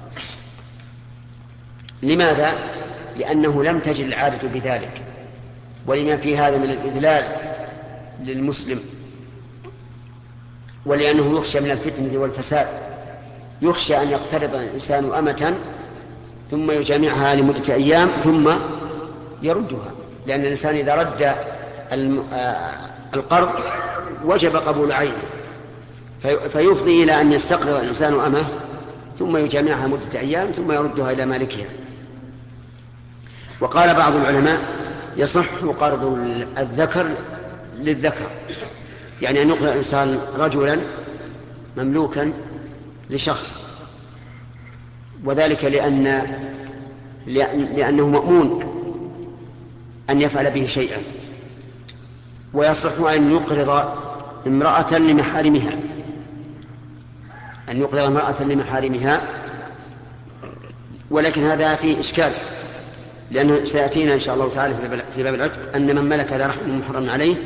لماذا؟ لأنه لم تجد العادة بذلك، ولما في هذا من الإذلال للمسلم، ولأنه يخشى من الفتنة والفساد. يخشى أن يقترض الإنسان أمة ثم يجامعها لمدة أيام ثم يردها، لأن الإنسان إذا رد القرض وجب قبول عينه، فيفضي إلى أن يستقرض الإنسان أمه ثم يجامعها مدة أيام ثم يردها إلى مالكها. وقال بعض العلماء: يصح قرض الذكر للذكر، يعني أن يقرض الإنسان رجلا مملوكا لشخص، وذلك لأن لأنه مأمون أن يفعل به شيئا. ويصح أن يقرض امرأة لمحارمها أن يقرض امرأة لمحارمها ولكن هذا فيه إشكال، لأنه سيأتينا إن شاء الله تعالى في باب العتق أن من ملك ذا رحم محرم عليه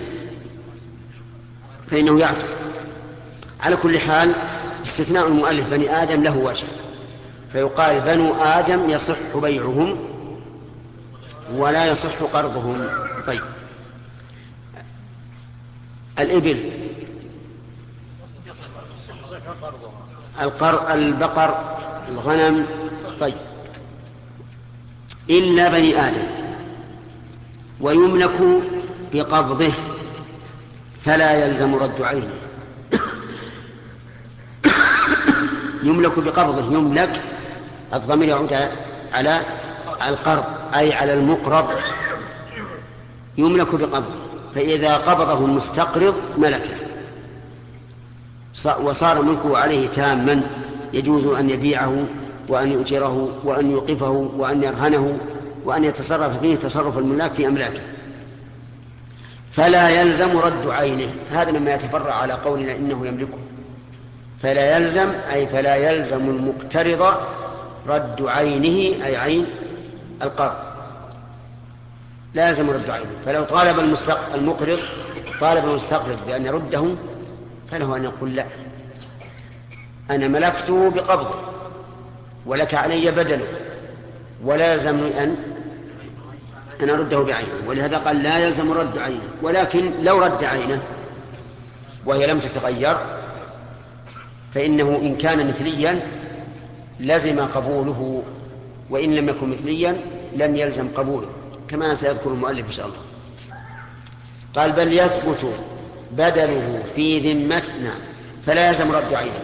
فإنه يعتق. على كل حال استثناء المؤلف بني آدم له وجه، فيقال بنو آدم يصح بيعهم ولا يصح قرضهم. طيب، الإبل، القر... البقر، الغنم، طيب، إلا بني آدم، ويملك بقبضه فلا يلزم رد عينه. يملك بقبضه، يملك الضمير يعود على القرض أي على المقرض، يملك بقبضه، فإذا قبضه المستقرض ملكه وصار ملكه عليه تاما، يجوز أن يبيعه وأن يؤجره وأن يوقفه وأن يرهنه وأن يتصرف فيه تصرف الملاك في أملاكه، فلا يلزم رد عينه. هذا مما يتفرع على قولنا إنه يملكه. فلا يلزم أي فلا يلزم المقترض رد عينه أي عين القرض، لا يلزم رد عينه. فلو طالب المقرض طالب المستقرض بأن يرده فله أن يقول: لا، أنا ملكته بقبضه ولك علي بدله ولا يلزمني أن أن أرده بعينه. ولهذا قال لا يلزم رد عينه. ولكن لو رد عينه وهي لم تتغير فإنه إن كان مثليا لزم قبوله، وإن لم يكن مثليا لم يلزم قبوله، كما سيذكر المؤلف إن شاء الله. قال: بل يثبت بدله في ذمتنا فلا يلزم رد عينه.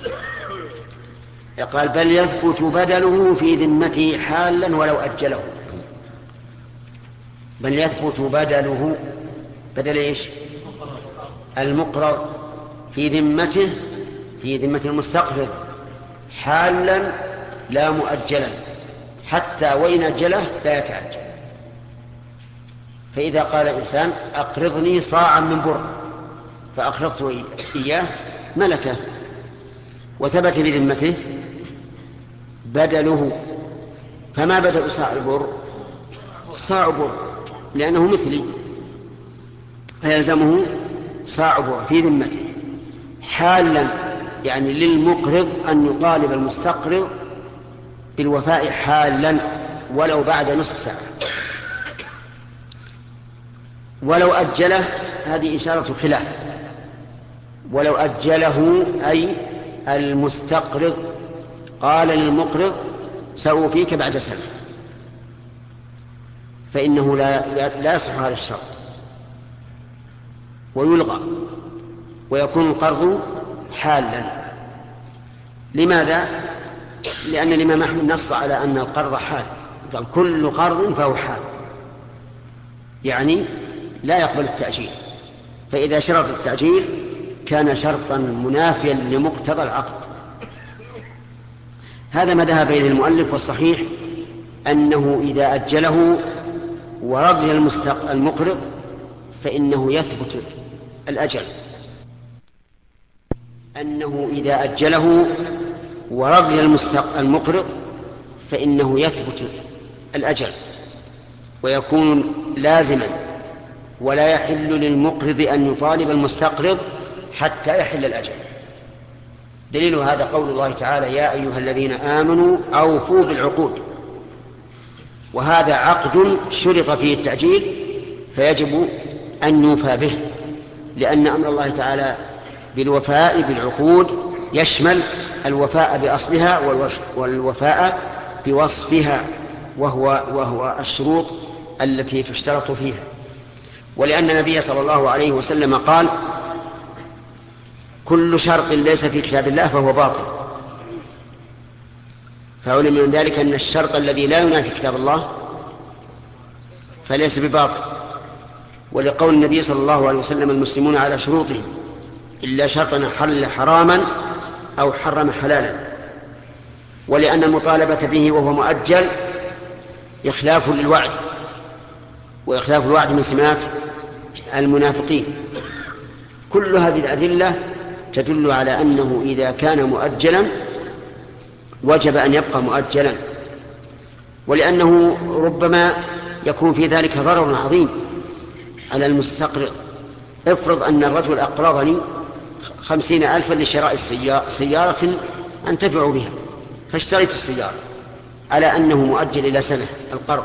قال: بل يثبت بدله في ذمته حالا ولو أجله. بل يثبت بدله، بدل إيش؟ المقرض في ذمته، في ذمة المستقرض حالا لا مؤجلا، حتى وإن أجله لا يتعجل. فإذا قال الإنسان: أقرضني صاعا من بر، فأقرضته إياه ملكه، وثبت بذمته بدله. فما بدل صاع البر؟ صاع بر، لأنه مثلي، فيلزمه صاع بر في ذمته حالا، يعني للمقرض أن يطالب المستقرض بالوفاء حالا ولو بعد نصف ساعة. ولو أجله هذه إشارة خلاف. ولو أجله أي المستقرض قال للمقرض سأوفيك بعد سنة، فإنه لا لا يصح هذا الشرط ويلغى ويكون القرض حالا. لماذا؟ لأن الإمام أحمد نص على أن القرض حال، قال كل قرض فهو حال، يعني لا يقبل التأجيل. فإذا شرط التأجيل كان شرطا منافيا لمقتضى العقد. هذا ما ذهب إليه المؤلف، والصحيح أنه إذا أجله ورضي المقرض فإنه يثبت الأجل، أنه إذا أجله ورضي المقرض فإنه يثبت الأجل ويكون لازما، ولا يحل للمقرض أن يطالب المستقرض حتى يحل الأجل. دليل هذا قول الله تعالى يا أيها الذين آمنوا أوفوا بالعقود، وهذا عقد شرط فيه التأجيل فيجب أن يوفى به، لأن أمر الله تعالى بالوفاء بالعقود يشمل الوفاء بأصلها والوفاء بوصفها، وهو, وهو الشروط التي تشترط فيها. ولأن النبي صلى الله عليه وسلم قال كل شرط ليس في كتاب الله فهو باطل، فعلم من ذلك أن الشرط الذي لا ينافي كتاب الله فليس بباطل. ولقول النبي صلى الله عليه وسلم المسلمون على شروطهم إلا شرطا حل حراما أو حرم حلالا. ولأن المطالبة به وهو مؤجل إخلاف للوعد، وإخلاف الوعد من سمات المنافقين. كل هذه الأدلة تدل على أنه إذا كان مؤجلا وجب أن يبقى مؤجلا، ولأنه ربما يكون في ذلك ضرر عظيم على المستقرض. افرض أن الرجل أقرضني خمسين ألفا لشراء سيارة أنتفع بها، فاشتريت السيارة على أنه مؤجل إلى سنة القرض،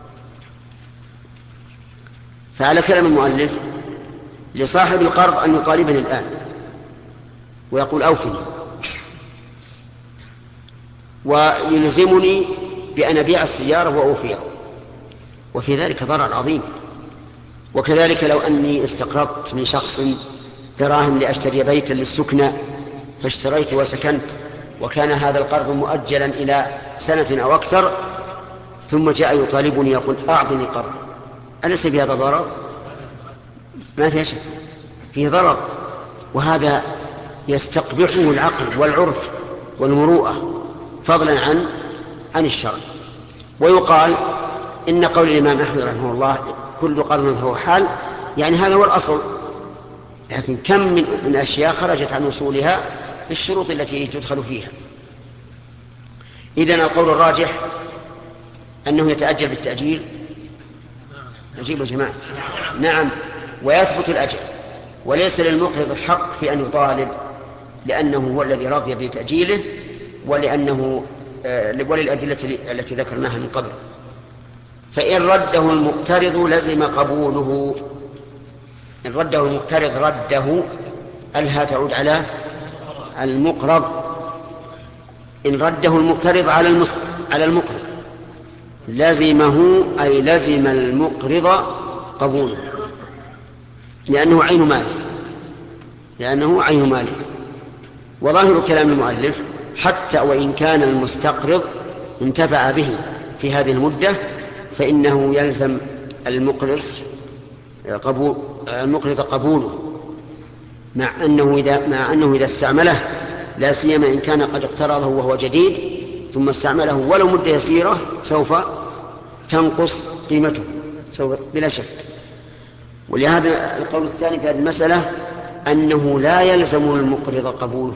فعلى كلام المؤلف لصاحب القرض أن يطالبني الآن ويقول أوفني، ويلزمني بأن أبيع السيارة وأوفيه، وفي ذلك ضرر عظيم. وكذلك لو أني استقرضت من شخص دراهم لأشتري بيتا للسكنى فاشتريت وسكنت، وكان هذا القرض مؤجلا إلى سنة أو أكثر، ثم جاء يطالبني يقول أعطني قرض، أليس في هذا ضرر؟ ما في شيء، فيه ضرر. وهذا يستقبحه العقل والعرف والمروءة فضلا عن عن الشرع. ويقال إن قول الإمام أحمد رحمه الله كل قرض فهو حال، يعني هذا هو الأصل، لكن كم من, من أشياء خرجت عن أصولها بالشروط التي تدخل فيها. إذن القول الراجح أنه يتأجل بالتأجيل. أجيب يا جماعة. نعم، ويثبت الأجل، وليس للمقرض الحق في أن يطالب، لأنه هو الذي رضي بتأجيله، ولأنه وللأدلة التي ذكرناها من قبل. فإن رده المقترض لزم قبوله. إن رده المقترض رده ألها تعود على المقرض. إن رده المقترض على على المقرض لزمه أي لزم المقرض قبوله، لأنه عين ماله لأنه عين ماله. وظاهر كلام المؤلف حتى وإن كان المستقرض انتفع به في هذه المدة فإنه يلزم المقرض قبول المقرض قبوله، مع أنه إذا مع أنه إذا استعمله، لا سيما إن كان قد اقترضه وهو جديد ثم استعمله ولو مدة يسيرة، سوف تنقص قيمته سوف بلا شك. ولهذا القول الثاني في هذه المسألة أنه لا يلزم المقرض قبوله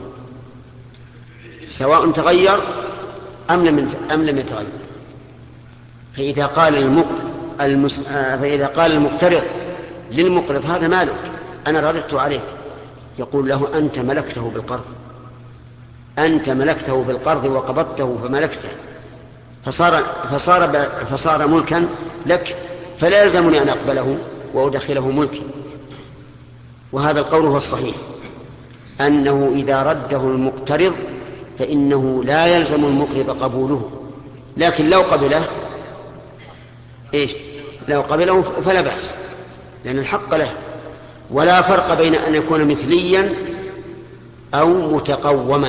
سواء تغير أم لم أم لم يتغير. فإذا قال المقرض المس... فإذا قال المقترض للمقرض هذا مالك أنا رددت عليك، يقول له أنت ملكته بالقرض، أنت ملكته بالقرض وقبضته فملكته، فصار فصار فصار ملكا لك، فلا يلزمني أن أقبله وأدخله ملكي. وهذا القول هو الصحيح، أنه إذا رده المقترض فإنه لا يلزم المقرض قبوله، لكن لو قبله إيش؟ لو قبله فلا بأس، لأن الحق له. ولا فرق بين أن يكون مثليا أو متقوما،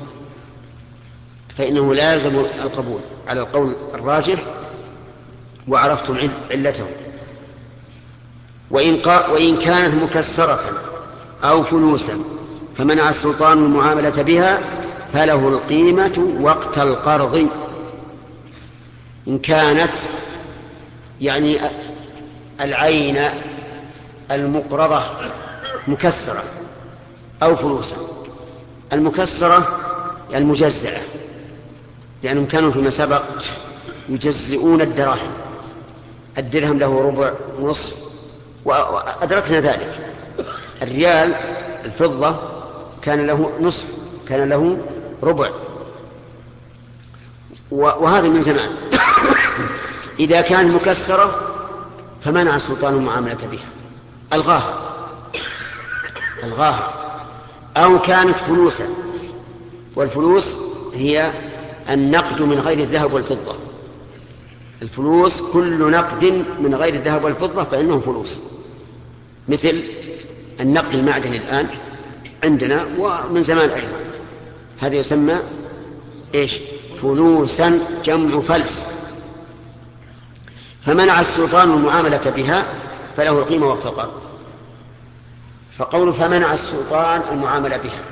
فإنه لا يلزم القبول على القول الراجح، وعرفتم علته. وإن, وإن كانت مكسرة أو فلوسا فمنع السلطان المعاملة بها فله القيمة وقت القرض. إن كانت يعني العين المقرضة مكسرة أو فلوسا. المكسرة المجزعة، لأنهم كانوا فيما سبق يجزئون الدراهم، الدرهم له ربع ونصف، وأدركنا ذلك. الريال الفضة كان له نصف، كان له ربع، وهذا من زمان. إذا كانت مكسرة فمنع السلطان المعاملة بها، ألغاها ألغاها أو كانت فلوسا، والفلوس هي النقد من غير الذهب والفضة. الفلوس كل نقد من غير الذهب والفضة فإنه فلوس، مثل النقد المعدني الآن عندنا ومن زمان أيضا، هذا يسمى إيش؟ فلوسا، جمع فلس. فمنع السلطان المعاملة بها فله القيمة وقت القرض. فقول فمنع السلطان المعاملة بها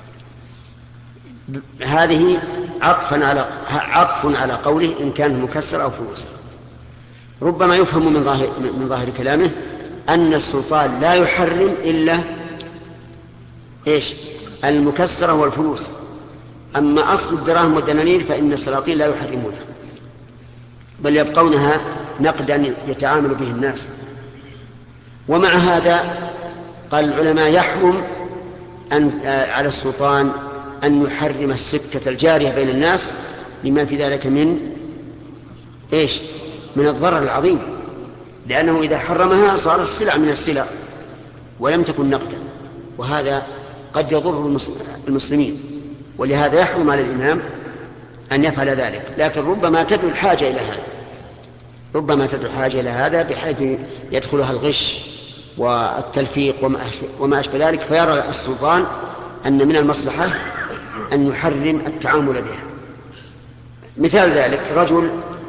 هذه عطفا على عطف على قوله إن كان مكسر أو فلوس. ربما يفهم من ظاهر من ظاهر كلامه أن السلطان لا يحرم إلا إيش؟ المكسرة والفلوس، أما أصل الدراهم والدنانير فإن السلاطين لا يحرمونها، بل يبقونها نقدا يتعامل به الناس. ومع هذا قال العلماء يحرم أن على السلطان أن يحرم السكة الجارية بين الناس لما في ذلك من إيش؟ من الضرر العظيم، لأنه إذا حرمها صار السلع من السلع ولم تكن نقدا، وهذا قد يضر المسلمين. ولهذا يحرم على الإمام أن يفعل ذلك، لكن ربما تدعو الحاجة إلى هذا ربما تدعو الحاجة إلى هذا بحيث يدخلها الغش والتلفيق وما أشبه ذلك، فيرى السلطان أن من المصلحة أن يحرم التعامل بها. مثال ذلك رجل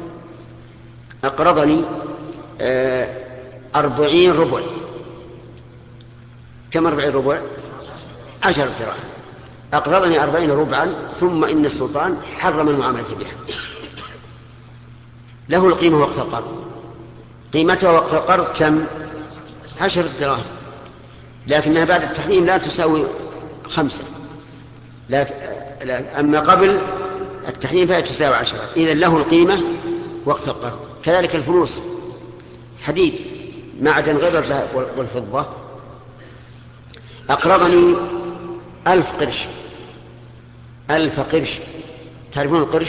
أقرضني أربعين ربع. كم أربعين ربع؟ عشر دراهم. أقرضني أربعين ربعا، ثم إن السلطان حرم المعاملة بها. له القيمة وقت القرض، قيمتها وقت القرض كم؟ عشر دراهم، لكنها بعد التحريم لا تساوي خمسة، لكن أما قبل التحريم فهي تساوي عشرة. إذن له القيمة وقت القرض. كذلك الفلوس، حديد، معدن غير الذهب والفضة. أقرضني ألف قرش ألف قرش تعرفون القرش؟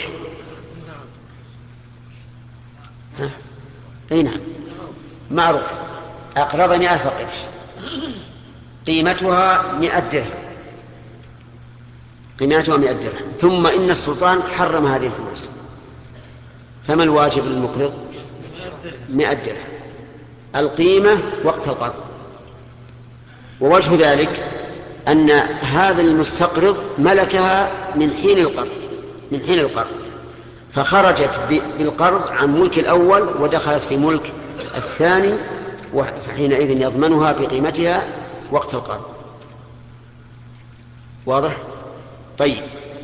ها؟ أي نعم، معروف. أقرضني ألف قرش، قيمتها مئة درهم قيمتها مئة درهم، ثم إن السلطان حرم هذه الفلوس، فما الواجب للمقرض؟ مئة درهم، القيمة وقت القرض. ووجه ذلك أن هذا المستقرض ملكها من حين القرض من حين القرض فخرجت بالقرض عن ملك الأول ودخلت في ملك الثاني، فحينئذ يضمنها بقيمتها وقت القرض. واضح؟ طيب،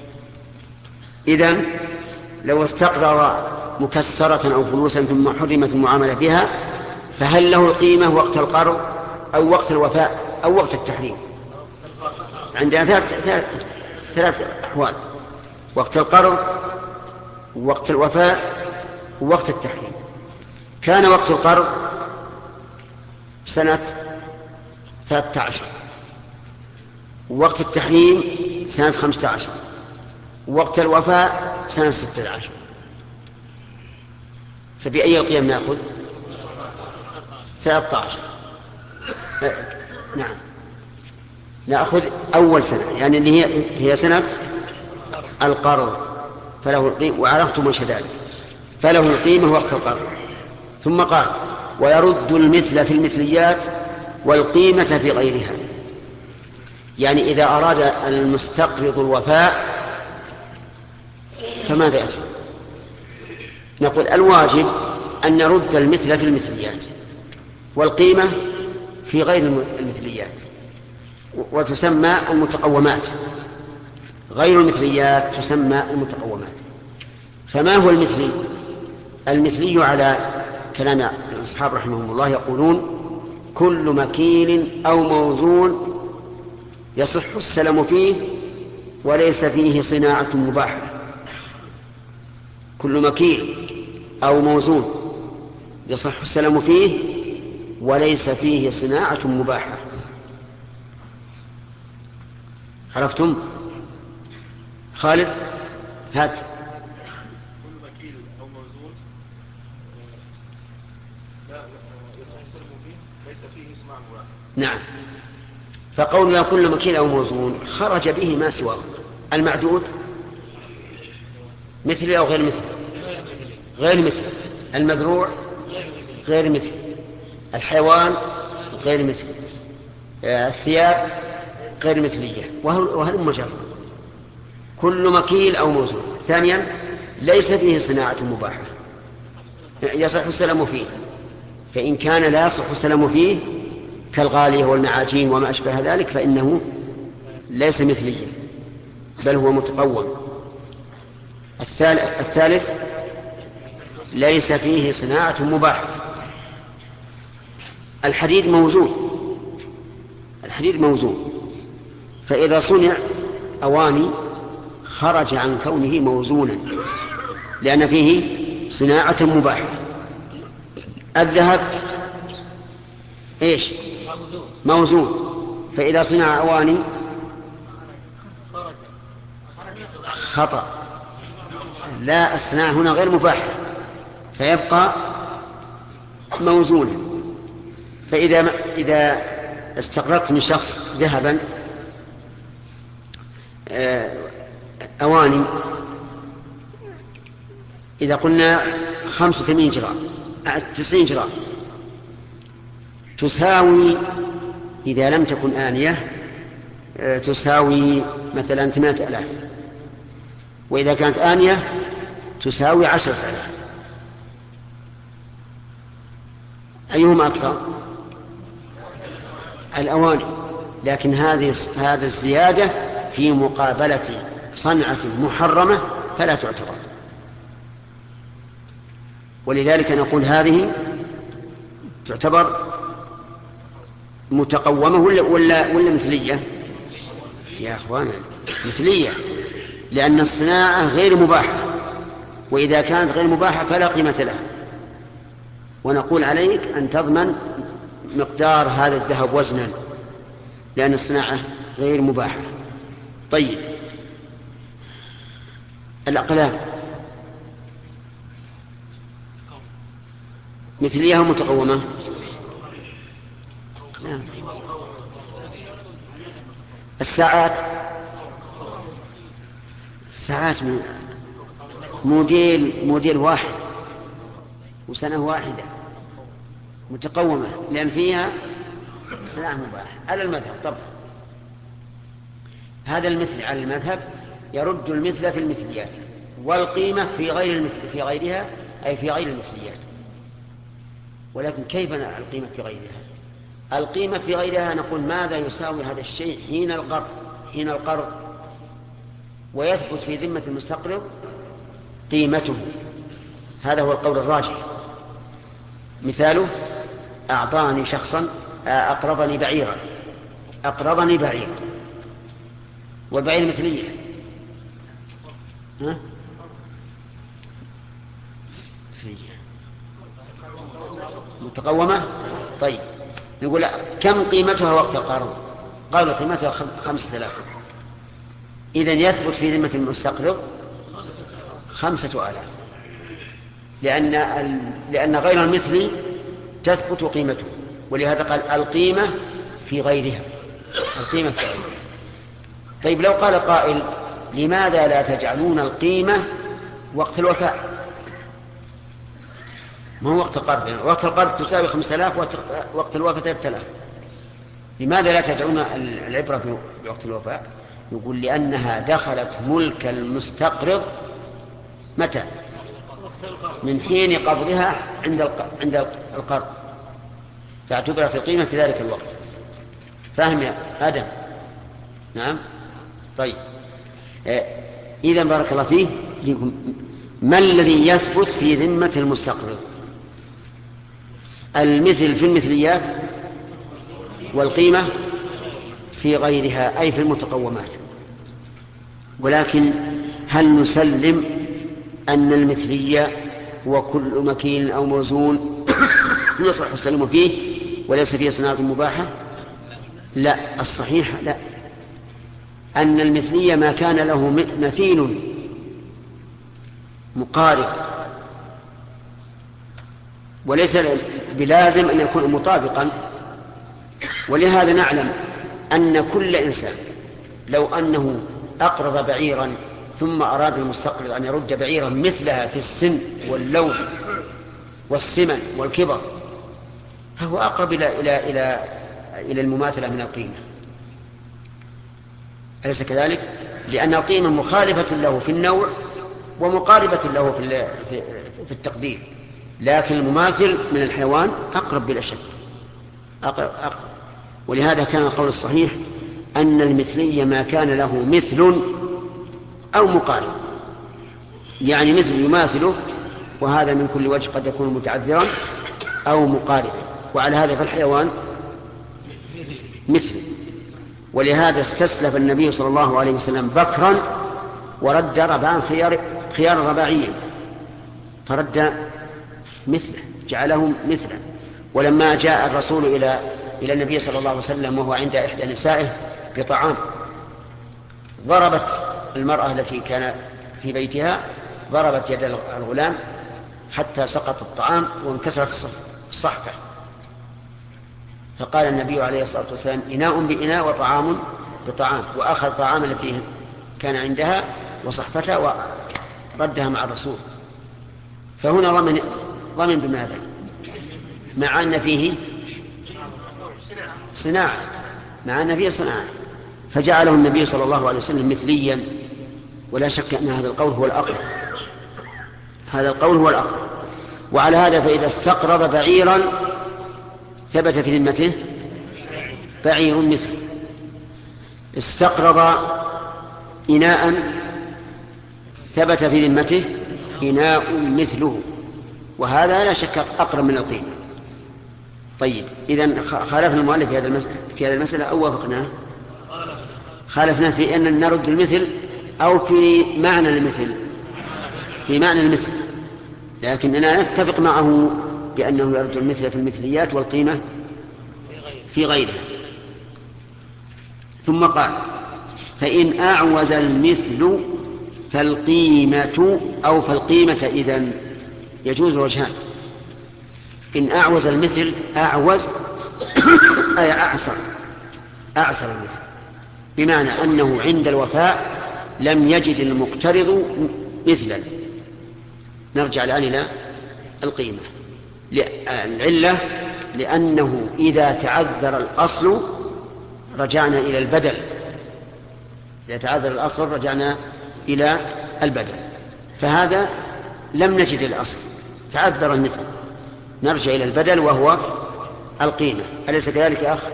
إذن لو استقرض مكسرة أو فلوسا ثم حرمت المعاملة بها فهل له القيمة وقت القرض أو وقت الوفاء أو وقت التحريم؟ عندنا ثلاث, ثلاث, ثلاث أحوال: وقت القرض، وقت الوفاء، ووقت التحريم. كان وقت القرض سنة ثلاثة عشر، ووقت التحريم سنة خمسة عشر، ووقت الوفاء سنة ستة عشر. فبأي القيم نأخذ؟ ثلاثة عشر. نعم نأخذ أول سنة يعني اللي هي هي سنة القرض فله القيمة وعرفتم وش ذلك فله القيمة وقت القرض. ثم قال ويرد المثل في المثليات والقيمة في غيرها. يعني إذا أراد المستقرض الوفاء فماذا يصنع؟ نقول الواجب أن نرد المثل في المثليات والقيمة في غير المثليات وتسمى المتقومات. غير المثليات تسمى المتقومات. فما هو المثلي؟ المثلي على كلام الأصحاب رحمهم الله يقولون كل مكيل أو موزون يصح السلم فيه وليس فيه صناعة مباحة. كل مكيل أو موزون يصح السلم فيه وليس فيه صناعة مباحة. عرفتم؟ خالد هات. كل مكيل أو موزون لا يصح السلم فيه ليس فيه صناعة مباحة. نعم. فقولنا كل مكيل أو موزون خرج به ما سواه. المعدود مثل أو غير مثل؟ غير مثل. المذروع غير مثل. الحيوان غير مثل. الثياب غير مثلية. وهل مجرد كل مكيل أو موزون. ثانيا ليس فيه صناعة مباحة يصح السلم فيه. فإن كان لا يصح السلم فيه كالغالية والمعاجين وما أشبه ذلك فإنه ليس مثليا بل هو متقوم. الثالث ليس فيه صناعة مباحة. الحديد موزون. الحديد موزون فإذا صنع أواني خرج عن كونه موزونا لأن فيه صناعة مباحة. الذهب إيش؟ موزون فإذا صنع أواني خطأ. لا الصناعة هنا غير مباحة فيبقى موزونا. فإذا إذا استقرضت من شخص ذهبا أواني إذا قلنا خمسة وثمانين جرام تسعين جرام تساوي إذا لم تكن آنية تساوي مثلا ثمانية آلاف وإذا كانت آنية تساوي عشرة آلاف. أيهما أكثر؟ الأواني. لكن هذه هذا الزيادة في مقابلة صنعة محرمة فلا تعتبر. ولذلك نقول هذه تعتبر متقومة ولا, ولا, ولا مثلية يا أخوانا؟ مثلية لأن الصناعة غير مباحة وإذا كانت غير مباحة فلا قيمة لها. ونقول عليك أن تضمن مقدار هذا الذهب وزنا لأن الصناعة غير مباحة. طيب الأقلام مثليها ومتقومة. نعم. الساعات الساعات موديل موديل واحد وسنة واحدة متقومة لأن فيها صناعة مباحة على المذهب. طبعا هذا المثل على المذهب يرد المثل في المثليات والقيمة في غير المثل في غيرها أي في غير المثليات. ولكن كيف القيمة في غيرها؟ القيمة في غيرها نقول ماذا يساوي هذا الشيء حين القرض حين القرض ويثبت في ذمة المستقرض قيمته. هذا هو القول الراجح. مثاله أعطاني شخصا أقرضني بعيرا أقرضني بعيرا والبعير مثلية ها؟ مثلية متقومة. طيب نقول كم قيمتها وقت القرض؟ قالوا قيمتها خمسة آلاف. إذن يثبت في ذمة المستقرض خمسة آلاف لأن, لأن غير المثلي تثبت قيمته ولهذا قال القيمة في غيرها، القيمة في غيرها. طيب لو قال قائل لماذا لا تجعلون القيمة وقت الوفاء؟ ما هو وقت القرض؟ يعني وقت القرض تساوي خمسة آلاف، وقت الوفاة ثلاثة آلاف. لماذا لا تجعلون العبرة بوقت الوفاء؟ يقول لأنها دخلت ملك المستقرض متى؟ من حين قبضها عند عند القرض، فاعتبرت القيمة في ذلك الوقت. فاهم يا آدم؟ نعم. طيب إذن بارك الله فيه، ما الذي يثبت في ذمة المستقرض؟ المثل في المثليات، والقيمة في غيرها أي في المتقومات. ولكن هل نسلم أن المثلية وكل مكين أو موزون يصلح السلم فيه وليس فيه صناعة مباحة؟ لا، الصحيح لا، أن المثلية ما كان له مثيل مقارب، وليس بلازم أن يكون مطابقا. ولهذا نعلم أن كل إنسان لو أنه أقرض بعيرا ثم أراد المستقرض أن يرد بعيرا مثلها في السن واللون والسمن والكبر، فهو أقرب إلى إلى إلى إلى المماثلة من القيمة، أليس كذلك؟ لأن القيمة مخالفة له في النوع ومقاربة له في في التقدير، لكن المماثل من الحيوان أقرب بلا شك، أقرب أقرب. ولهذا كان القول الصحيح أن المثلية ما كان له مثل أو مقارب، يعني مثل يماثله، وهذا من كل وجه قد يكون متعذرا أو مقاربا. وعلى هذا فالحيوان مثل. ولهذا استسلف النبي صلى الله عليه وسلم بكرا ورد ربعا خيار خيار رباعيا، فرد مثله، جعلهم مثلا. ولما جاء الرسول إلى إلى النبي صلى الله عليه وسلم وهو عند إحدى نسائه بطعام، ضربت المرأة التي كان في بيتها، ضربت يد الغلام حتى سقط الطعام وانكسرت الصحفة. فقال النبي عليه الصلاة والسلام إناء بإناء وطعام بطعام، وأخذ طعام التي كان عندها وصحفتها وردها مع الرسول. فهنا ضمن ضمن بماذا؟ مع أن فيه صناعة، مع أن فيه صناعة، فجعله النبي صلى الله عليه وسلم مثليا. ولا شك أن هذا القول هو الأقرب، هذا القول هو الأقرب. وعلى هذا فإذا استقرض بعيرا ثبت في ذمته بعير مثله، استقرض إناء ثبت في ذمته إناء مثله، وهذا لا شك أقرب من القيمة. طيب إذن خالفنا المؤلف في هذا المسألة في هذه المسألة أو وافقناه؟ خالفنا في أن نرد المثل أو في معنى المثل، في معنى المثل، لكننا نتفق معه بأنه يرد المثل في المثليات والقيمة في غيرها. ثم قال فإن أعوز المثل فالقيمة أو فالقيمة إذن يجوز الوجهان. إن أعوز المثل، أعوز أي أعسر، أعسر المثل، بمعنى أنه عند الوفاء لم يجد المقترض مثلا. نرجع الآن إلى القيمة. العلة لأنه إذا تعذر الأصل رجعنا إلى البدل، إذا تعذر الأصل رجعنا إلى البدل، فهذا لم نجد الأصل، تعذر المثل، نرجع إلى البدل وهو القيمة. أليس كذلك يا أخ؟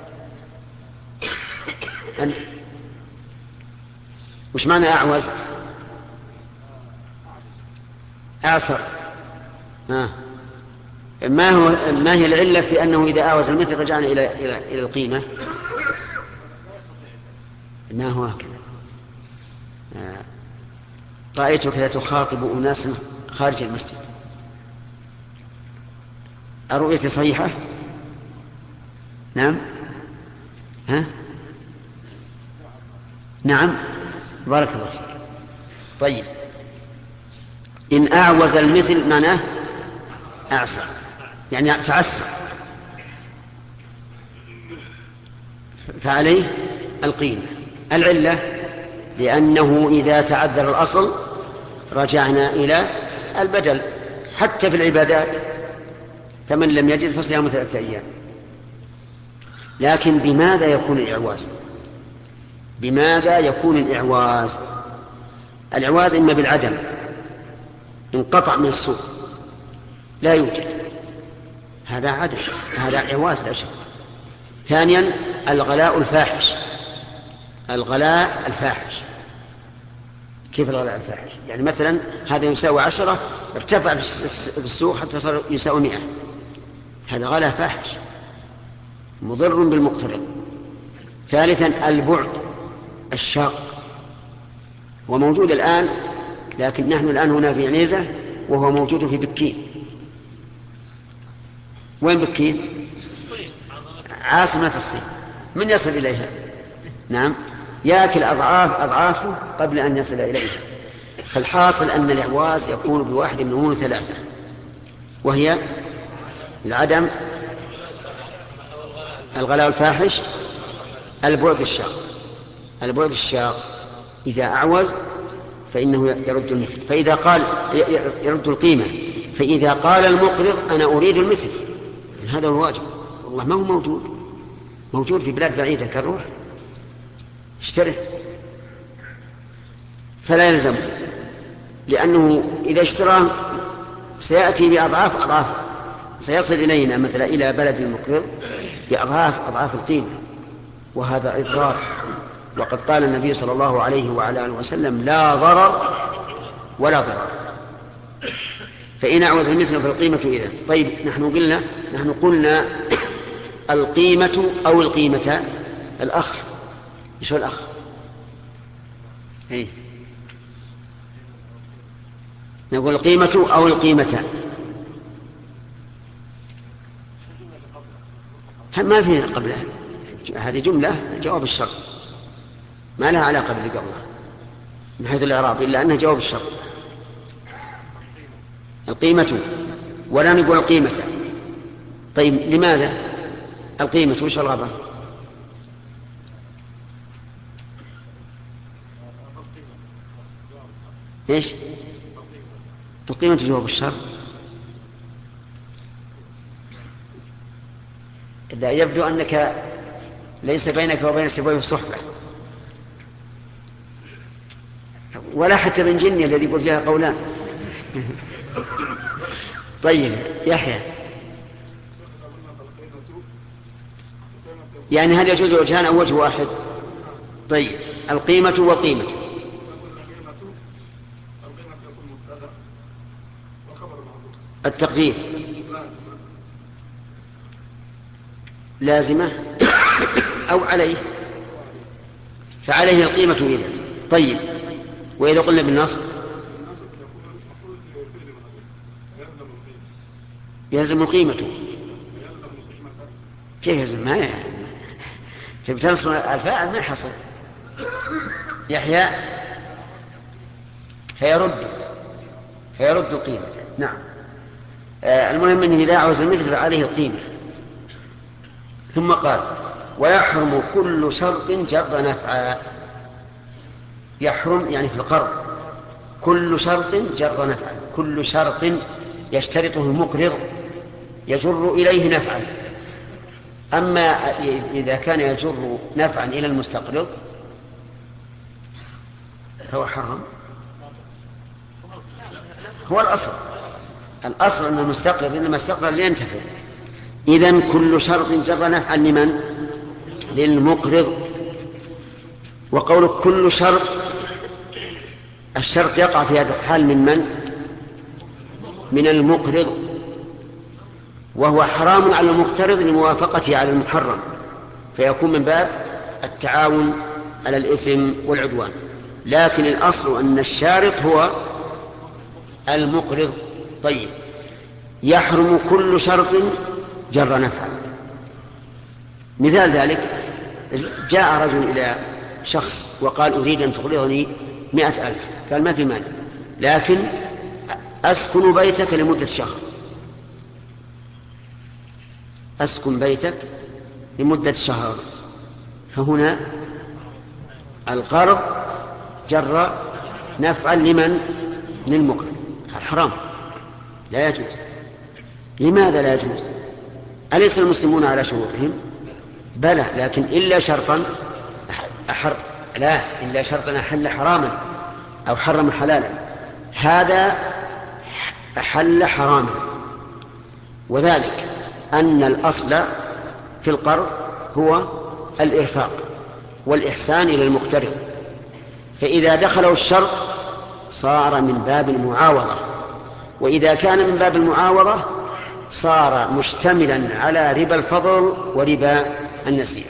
أنت وش معنى أعوز؟ أعسر. ها. ما هو ما هي العلة في أنه إذا أعوز المثل رجعنا إلى إلى إلى القيمة؟ ما هو هكذا. آه. رأيتك لا تخاطب أناسا خارج المسجد، الرؤية صحيحة؟ نعم. ها؟ نعم، بارك الله فيك. طيب إن أعوز المثل معناه أعسر، يعني تعسر. فعليه القيمة. العلة لأنه إذا تعذر الأصل رجعنا إلى البدل، حتى في العبادات فمن لم يجد فصيام ثلاثة أيام. لكن بماذا يكون الإعواز؟ بماذا يكون الإعواز؟ الإعواز إما بالعدم، انقطع من السوق لا يوجد، هذا عدم، هذا إعواز لا شك. ثانيا الغلاء الفاحش، الغلاء الفاحش. كيف الغلاء الفاحش؟ يعني مثلا هذا يساوي عشرة ارتفع في السوق حتى صار يساوي مئة، هذا غلاء فاحش مضر بالمقترض. ثالثا البعد الشاق، وموجود الآن، لكن نحن الآن هنا في عنيزة وهو موجود في بكين. وين بكين؟ عاصمة الصين، من يصل إليها؟ نعم، يأكل أضعاف أضعافه قبل أن يصل إليها. فالحاصل أن الإعواز يكون بواحد من أمور ثلاثة، وهي العدم، الغلاء الفاحش، البعد الشاق. البعد الشاق إذا أعوز فإنه يرد المثل، فإذا قال يرد القيمة، فإذا قال المقرض أنا أريد المثل، هذا هو الواجب. والله ما هو موجود، موجود في بلاد بعيدة كالروح اشتري، فلا يلزم، لأنه إذا اشترى سيأتي بأضعاف أضعاف، سيصل إلينا مثلا إلى بلد المقرض بأضعاف أضعاف القيمة، وهذا إضرار. وقد قال النبي صلى الله عليه وعلى آله وسلم لا ضرر ولا ضرر. فإن أعوز المثل فالقيمة إذن. طيب نحن قلنا نحن قلنا القيمة أو القيمة. الأخ إيش هو الأخ؟ إيه؟ نقول القيمة أو القيمتان، ما فيها قبلها، هذه جملة جواب الشرط ما لها علاقة باللي قبلها من حيث الإعراب، إلا أنها جواب الشرط. القيمة ولا نقول القيمة. طيب لماذا القيمة؟ وش الغبا؟ إيش القيمة؟ جواب الشرط. لا، يبدو أنك ليس بينك وبين سيبويه صحبة، ولا حتى من جني الذي يقول فيها قولان. طيب يحيى، يعني هل يجوز وجهان أو وجه واحد؟ طيب القيمة والقيمة. التقدير لازمة أو عليه، فعليه القيمة إذن. طيب وإذا قلنا بالنصب يلزم القيمة. كيف يلزم؟ ما تبي تنصب الفاعل ما حصل. يحيى فيرد فيرد القيمة. نعم. آه المهم أنه إذا عوز المثل فعليه القيمة. ثم قال ويحرم كل شرط جر نفعا. يحرم يعني في القرض كل شرط جر نفعا، كل شرط يشترطه المقرض يجر إليه نفعا. أما إذا كان يجر نفعا إلى المستقرض فهو حرم. هو الأصل الأصل أن المستقرض إنما استقرض لينتفع. إذن كل شرط جر نفعا لمن؟ للمقرض. وقول كل شرط، الشرط يقع في هذا الحال من من؟ من المقرض، وهو حرام على المقترض لموافقته على المحرم، فيكون من باب التعاون على الإثم والعدوان. لكن الأصل أن الشارط هو المقرض. طيب يحرم كل شرط جر نفعا. مثال ذلك جاء رجل إلى شخص وقال أريد أن تقرضني مئة ألف، قال ما في مانع، لكن أسكن بيتك لمدة شهر. أسكن بيتك لمدة شهر. فهنا القرض جر نفعا لمن؟ للمقرض. الحرام لا يجوز. لماذا لا يجوز؟ أليس المسلمون على شروطهم؟ بلى، لكن إلا شرطا أحر لا إلا شرطا أحل حراما أو حرم حلالا. هذا أحل حراما، وذلك أن الأصل في القرض هو الإرفاق والإحسان إلى المقترض، فإذا دخله الشرط صار من باب المعاوضة، وإذا كان من باب المعاوضة صار مشتملا على ربا الفضل وربا النسيئة.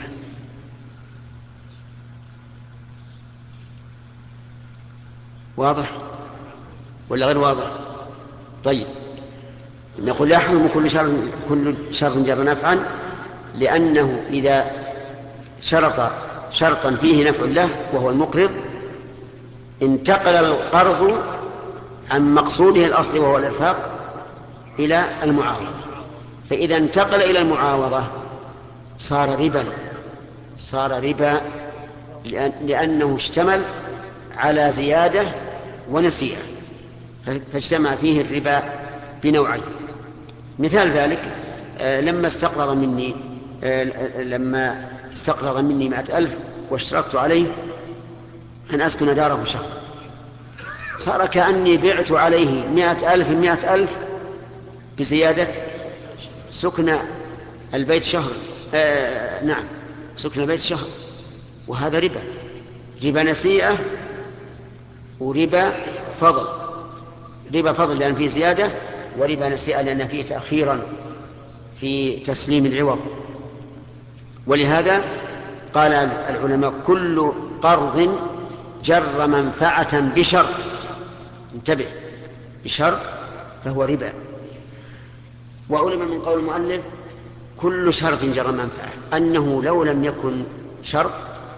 واضح ولا غير واضح؟ طيب، نقول لا يحرم كل شرط كل شرط جر نفعا، لأنه إذا شرط شرطا فيه نفع له وهو المقرض انتقل القرض عن مقصوده الأصلي وهو الإرفاق إلى المعاوضة، فإذا انتقل إلى المعاوضة صار ربا صار ربا لأنه اشتمل على زيادة ونسيئة، فاجتمع فيه الربا بنوعين. مثال ذلك لما استقرض مني لما استقرض مني مائة ألف واشترطت عليه أن أسكن داره شهر، صار كأني بعت عليه مائة ألف مائة ألف بزيادة سكن البيت شهر. آه نعم سكن البيت شهر، وهذا ربا ربا نسيئة وربا فضل. ربا فضل لأن فيه زيادة، وربا نسيئة لأن فيه تأخيرا في تسليم العوض. ولهذا قال العلماء كل قرض جر منفعة بشرط، انتبه، بشرط فهو ربا. وعلم من قول المؤلف كل شرط جر منفعة أنه لو لم يكن شرط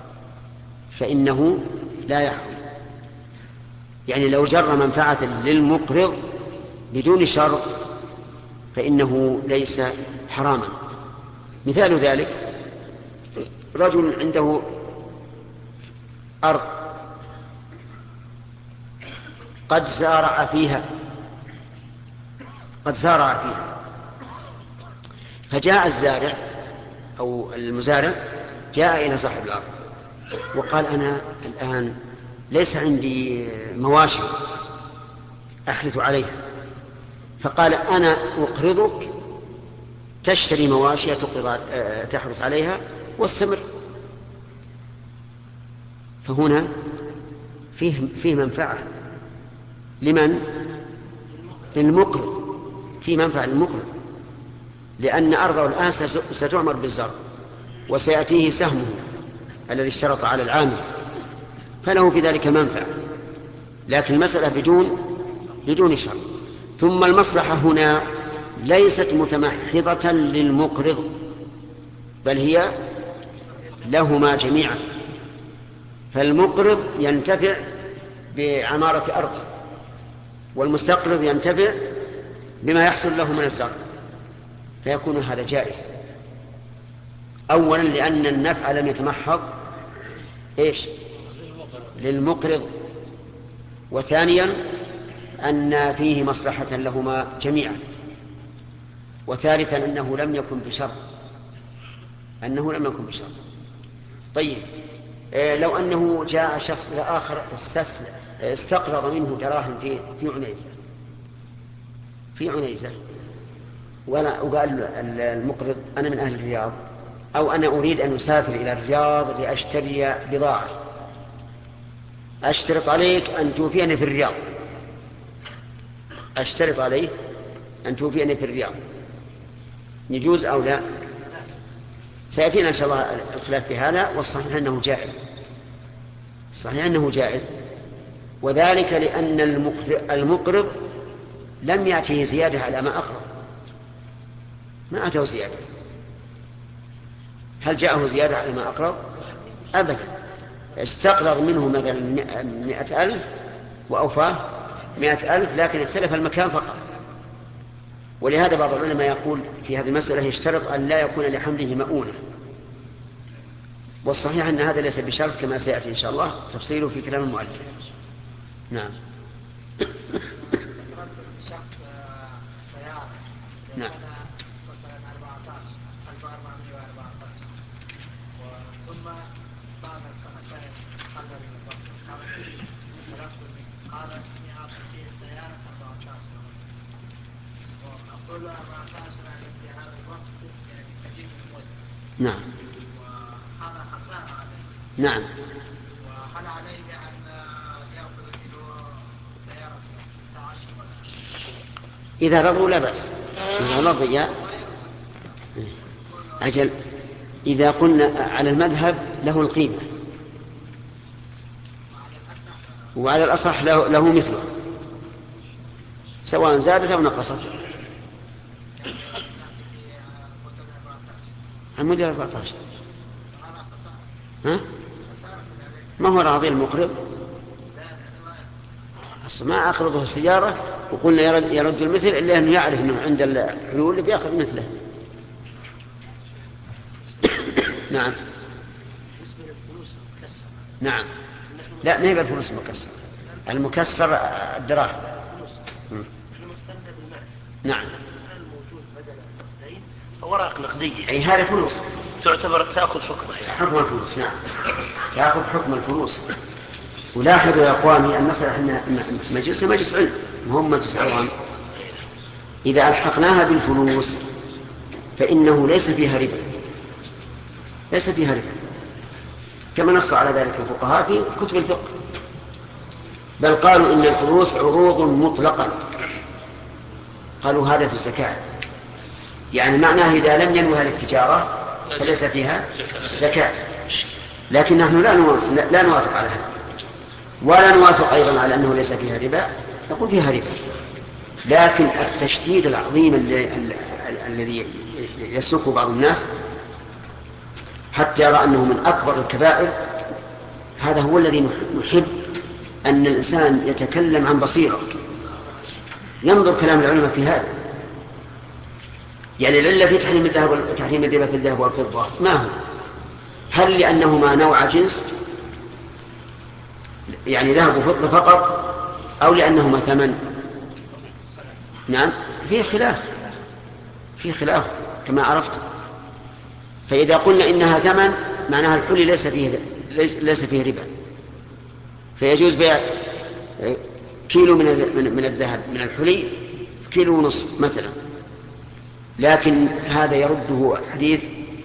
فإنه لا يحرم، يعني لو جر منفعة للمقرض بدون شرط فإنه ليس حراما. مثال ذلك رجل عنده أرض قد زارع فيها قد زارع فيها فجاء الزارع أو المزارع جاء إلى صاحب الأرض وقال أنا الآن ليس عندي مواشي أحرث عليها، فقال أنا أقرضك تشتري مواشي تحرث عليها واستمر. فهنا فيه, فيه منفعة لمن؟ للمقرض، فيه منفعة للمقرض، لأن أرضه الآن ستعمر بالزرع وسيأتيه سهمه الذي اشترط على العامل، فله في ذلك منفعة، لكن المسألة بدون بدون شرط. ثم المصلحة هنا ليست متمحضة للمقرض بل هي لهما جميعا، فالمقرض ينتفع بعمارة أرضه والمستقرض ينتفع بما يحصل له من الزرع، فيكون هذا جائزا. أولا لأن النفع لم يتمحض إيش؟ للمقرض، وثانيا أن فيه مصلحة لهما جميعا، وثالثا أنه لم يكن بشرط أنه لم يكن بشرط. طيب لو أنه جاء شخص إلى آخر استقرض منه دراهم في في عنيزة في عنيزة وقال المقرض أنا من أهل الرياض أو أنا أريد أن أسافر إلى الرياض لأشتري بضاعة، أشترط عليك أن توفيني في الرياض أشترط عليك أن توفيني في الرياض، يجوز أو لا؟ سيأتينا إن شاء الله الخلاف في هذا، والصحيح أنه جائز صحيح أنه جائز وذلك لأن المقرض لم يأتيه زيادة على ما أقرض، ما أتاه زيادة. هل جاءه زيادة على ما أقرض؟ أبدا، استقرض منه مثلا مئة ألف وأوفاه مئة ألف، لكن اختلف المكان فقط. ولهذا بعض العلماء يقول في هذه المسألة يشترط أن لا يكون لحمله مؤونة، والصحيح أن هذا ليس بشرط كما سيأتي إن شاء الله تفصيله في كلام المؤلف. نعم. نعم. نعم. وهذا خسارة عليه. نعم. وهل عليه أن يأخذ منه سيارة ستة عشر؟ إذا رضوا لا بأس. إذا رضوا يا أجل. إذا قلنا على المذهب له القيمة وعلى الأصح له, له مثله سواء زادت أو نقصت. عمود أربعة عشر ها؟ ما هو راضي المقرض؟ ما أقرضه السيارة وقلنا يرد, يرد المثل إلا أنه يعرف أنه عند الحلول اللي بيأخذ مثله. نعم. نعم. لا ما هي بالفلوس المكسر. المكسر الدراهم. نعم. أوراق نقدية. أي هذا فلوس. تعتبر تأخذ حكمها. حكم الفلوس. نعم. تأخذ حكم الفلوس. ولاحظوا يا أخواني أن نصر إحنا مجلسنا مجلس علم وهم مجلس عوام. إذا ألحقناها بالفلوس فإنه ليس فيها ربا. ليس فيها ربا. كما نص على ذلك الفقهاء في كتب الفقه. بل قالوا إن الفلوس عروض مطلقا. قالوا هذا في الزكاة. يعني معناه إذا لم ينوها للتجارة فليس فيها زكاة. لكن نحن لا نوافق على هذا ولا نوافق أيضا على أنه ليس فيها ربا. نقول فيها ربا لكن التشديد العظيم الذي يسلكه بعض الناس حتى يرى أنه من أكبر الكبائر هذا هو الذي نحب أن الإنسان يتكلم عن بصيرة ينظر كلام العلماء في هذا. يعني العلة في تحريم الذهب تحريم الربا في الذهب والفضة ما هو؟ هل لأنهما نوع جنس يعني ذهب وفضة فقط أو لأنهما ثمن؟ نعم فيه خلاف فيه خلاف كما عرفت. فإذا قلنا إنها ثمن معناها الحلي ليس فيه ليس فيه ربا فيجوز بيع كيلو من من الذهب من الحلي كيلو ونصف مثلا. لكن هذا يرده حديث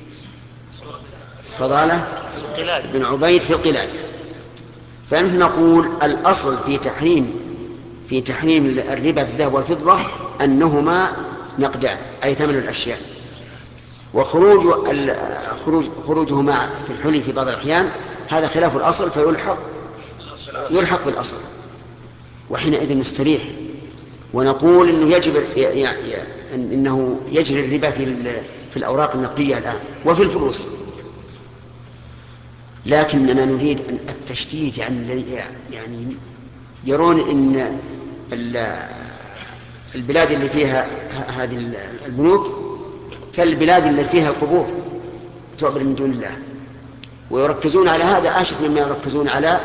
فضالة بن عبيد في القلال. فنحن نقول الأصل في تحريم في تحريم الربا في الذهب والفضة أنهما نقدان أي ثمن الأشياء. وخروج خروج خروجهما في الحلي في بعض الأحيان هذا خلاف الأصل فيلحق يلحق بالأصل. وحينئذ نستريح ونقول إنه يجب يعني إنه يجري الربا في في الأوراق النقدية الآن وفي الفلوس. لكننا نريد أن التشديد يعني يعني يرون إن البلاد اللي فيها هذه البنوك كالبلاد التي فيها القبور تعبد من دون الله ويركزون على هذا أشد مما يركزون على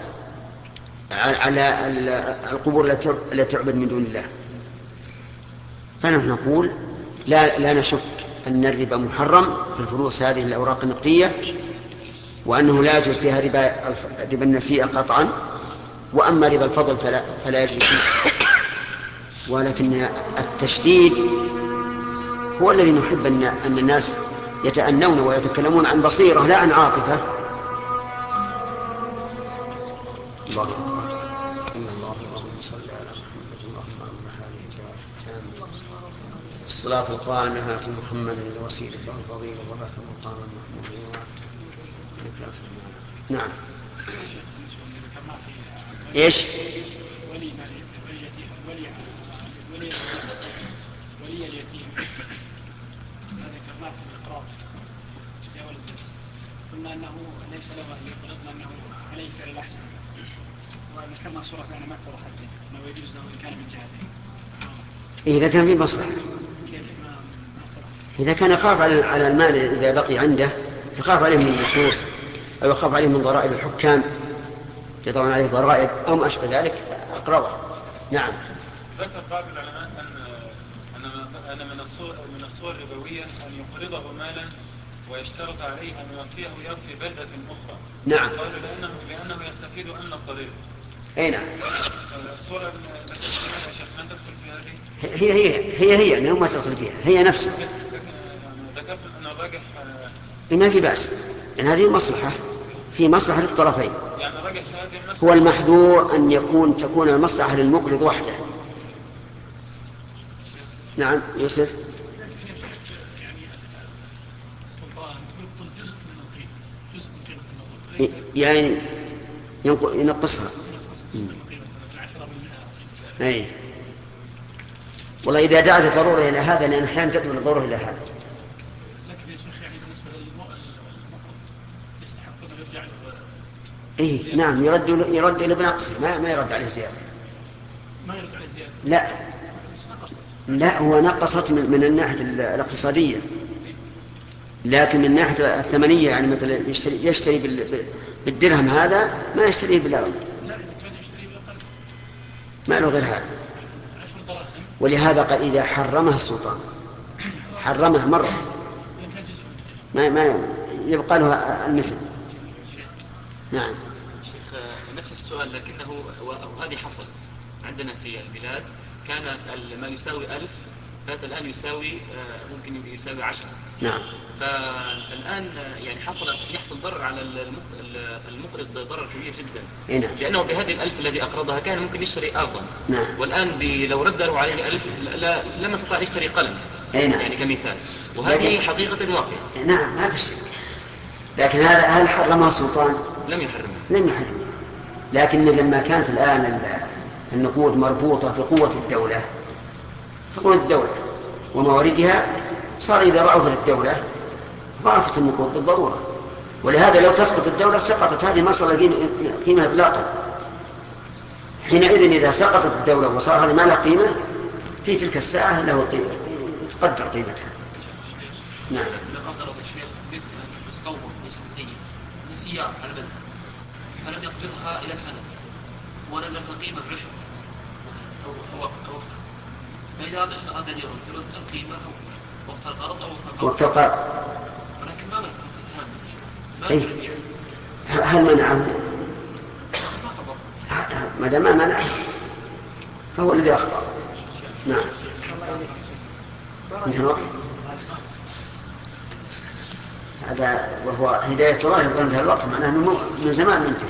على القبور التي تعبد من دون الله. فنحن نقول لا لا نشك أن الربا محرم في الفلوس هذه الأوراق النقدية وأنه لا يجوز فيها ربا ربا النسيئة قطعا. وأما ربا الفضل فلا فلا يجوز فيه. ولكن التشديد هو الذي نحب أن أن الناس يتأنون ويتكلمون عن بصيرة لا عن عاطفة. الله الصلاة القائمة هات محمد الوسيلة والفضيلة وبعث المقام المحمود. نعم. ايش؟ ولي ولي ولي ولي اليتيم هذا ذكرناه في الإقرار يا ولد قلنا أنه ليس له أن يقرضنا أنه عليه فعل الأحسن وذكرنا صورة أنا ما اتضحت لي أنه يجوز له إن كان من جهتين. إذا كان في مصلحة إذا كان يخاف على المال إذا بقي عنده يخاف عليه من النصوص أو يخاف عليه من ضرائب الحكام يضعون عليه ضرائب أو ما أشبه ذلك أقرضه. نعم. ذكر بعض العلماء أن أن أن من الصور من الصور الربوية أن يقرضه مالا ويشترط عليه أن يوفيه يوفي بلدة أخرى. نعم. قالوا لأنه لأنه يستفيد أن الضريبة. أي نعم. الصورة التي يا شيخ من تدخل في هذه؟ هي هي هي هي أنه ما تدخل فيها هي نفسها. ذكرت أن الراجح ما في بأس يعني هذه مصلحة في مصلحة للطرفين. يعني الراجح هذه المسألة هو المحذور أن يكون تكون المصلحة للمقرض وحده. نعم يوسف. يعني ينقصها. أي والله إذا دعت الضرورة إلى هذا لأن أحيانا تدعو الضرورة إلى هذا. لكن يا شيخ يعني بالنسبة للمقرض يستحق أن يرجع له. إيه نعم يرد يرد إلى بنقصه ما ما يرد عليه زيادة. ما يرد عليه زيادة. لا. لا هو نقصت من, من الناحية الاقتصادية لكن من الناحية الثمنية يعني مثلا يشتري, يشتري بالدرهم هذا ما يشتريه بالأرض ما له غير هذا. ولهذا قال إذا حرمها السلطان حرمها مرة ما ما يبقى له المثل. نعم. شيخ نفس السؤال لكنه وهذه حصلت عندنا في البلاد كان ما يساوي ألف بات الآن يساوي ممكن يساوي عشرة. نعم. فالآن يعني حصل يحصل ضرر على المقرض ضرر كبير جدا. نعم. لأنه بهذه الألف الذي أقرضها كان ممكن يشتري أفضل. نعم. والآن لو رد له عليه ألف لا لما استطاع يشتري قلم. نعم. يعني كمثال وهذه لكن... حقيقة الواقع. نعم ما في شيء لكن هذا هل حرمها السلطان؟ لم يحرمها. لم يحرمها لكن لما كانت الآن النقود مربوطة بقوة الدولة قوة الدولة ومواردها صار إذا ضعفت الدولة ضعفت النقود بالضرورة. ولهذا لو تسقط الدولة سقطت هذه مسألة قيمة إطلاقا. حينئذ إذا سقطت الدولة وصار هذا ما له قيمة في تلك الساعة له قيمة تقدر قيمتها. نعم. سيارة على بدء فلم يقبضها إلى سنة ونزلت القيمة بعشر أو وقت أو وقت فإذا أراد أن يرد يرد القيمة وقت القرض أو وقت القرض ولكن ما منعه ما إيه؟ هل منعه؟ ما دام ما منعه فهو الذي أخطأ. نعم. هذا وهو هداية الله يبقى انتهى الوقت معناه أنه من زمان منتهي.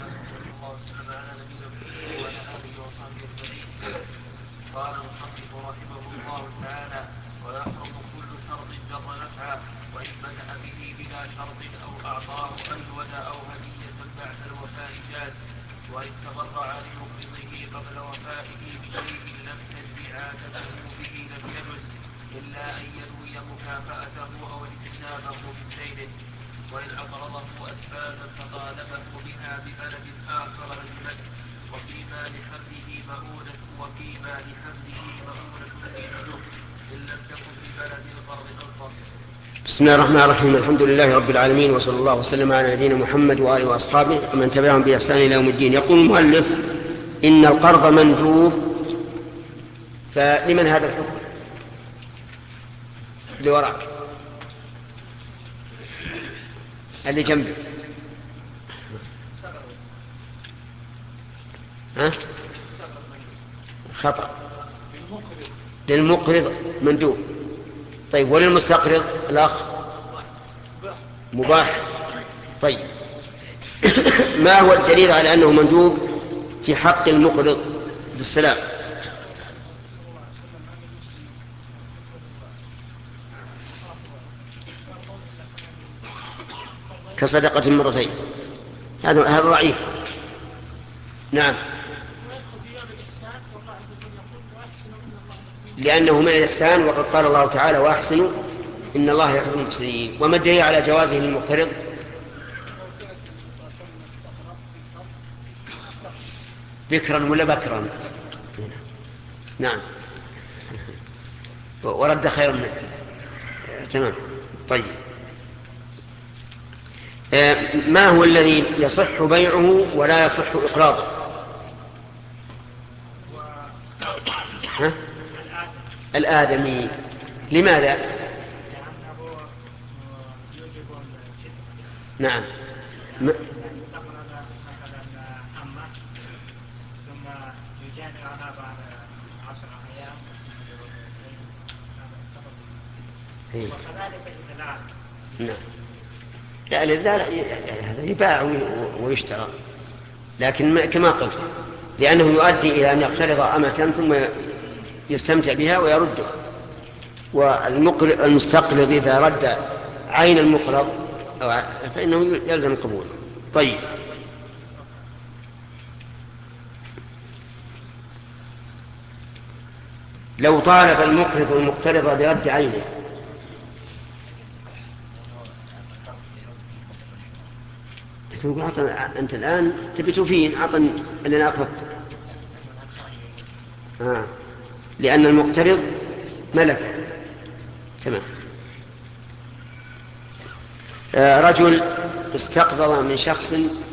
قال المصنف رحمه الله تعالى ويحرم كل شرط جر نفعا وإن بدأ به بلا شرط أو أعطاه أجود أو هدية بعد الوفاء جاز وإن تبرع لمقرضه قبل وفائه بشيء لم تجري عادته به لم يجز إلا أن ينوي مكافأته أو اكتسابه من دينه وإن أقرضه أدفانا فطالبه بها ببلد آخر لزمته وفيما لحمله مؤونة وفيما لحمله مؤونة دينه إن لم تكن ببلد القرض أنقص. بسم الله الرحمن الرحيم الحمد لله رب العالمين وصلى الله وسلم على نبينا محمد وآله وأصحابه ومن تبعهم بإحسان إلى يوم الدين. يقول المؤلف إن القرض مندوب فلمن هذا الحكم اللي وراك اللي جنبك ها خطأ للمقرض مندوب. طيب وللمستقرض الأخ مباح. طيب ما هو الدليل على أنه مندوب في حق المقرض بالسلام؟ كصدقة مرتين هذا هذا ضعيف. نعم لأنه من الإحسان وقد قال الله تعالى وأحسنوا إن الله يحب المحسنين. وما الدليل على جوازه للمقترض؟ بكرا ولا بكرا؟ نعم ورد خيرا منه. تمام. طيب ما هو الذي يصح بيعه ولا يصح إقراضه؟ ها؟ الآدمي. لماذا؟ نعم. م... نعم. لا لا هذا يباع ويشترى، لكن كما قلت لأنه يؤدي إلى أن يقترض أمة ثم يستمتع بها ويردها، والمستقرض إذا رد عين المقرض فإنه يلزم القبول. طيب، لو طالب المقرض المقترض برد عينه لكن أنت الآن تبي توفين أعطني اللي أنا أقرضت. آه. لأن المقترض ملكه. تمام. آه رجل استقرض من شخص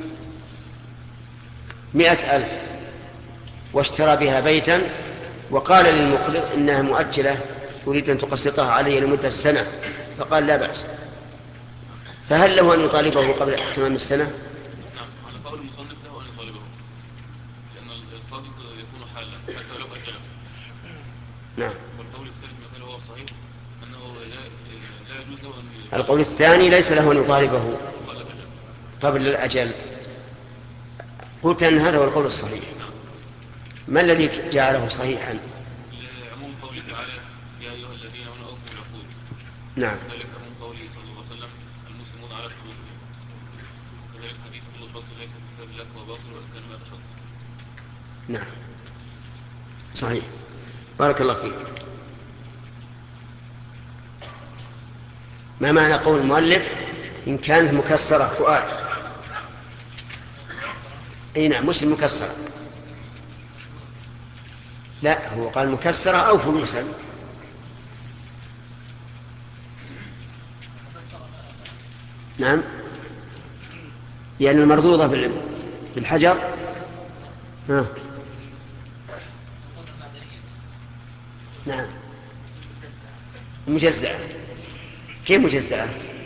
مئة ألف واشترى بها بيتا وقال للمقرض إنها مؤجلة أريد أن تقسطها علي لمدة سنة، فقال لا بأس، فهل له أن يطالبه قبل احتمام السنة؟ نعم، على قول المصنف له أن يطالبه، لأن القاضي يكون حالا حتى لو أجله. نعم. والقول الثالث مثلا هو الصحيح أنه لا, لا يجوز له أن. القول الثاني ليس له أن يطالبه قبل الأجل. قلت أن هذا هو القول الصحيح. ما الذي جعله صحيحا؟ لعموم قوله تعالى يا أيها الذين آمنوا أوفوا بالعقود. نعم. ذلك عموم قوله صلى الله عليه وسلم المسلمون على شروطهم. كذلك حديث كل شرط ليس في كتاب الله وباطل وإن كان مئة شرط. نعم صحيح. بارك الله فيك. ما معنى قول المؤلف إن كانت مكسرة فؤاد؟ أي نعم، مش المكسرة، لا هو قال مكسرة أو فلوسا. نعم، لأن المرضوضة بالحجر ها. نعم مجزعة. كيف مجزعة؟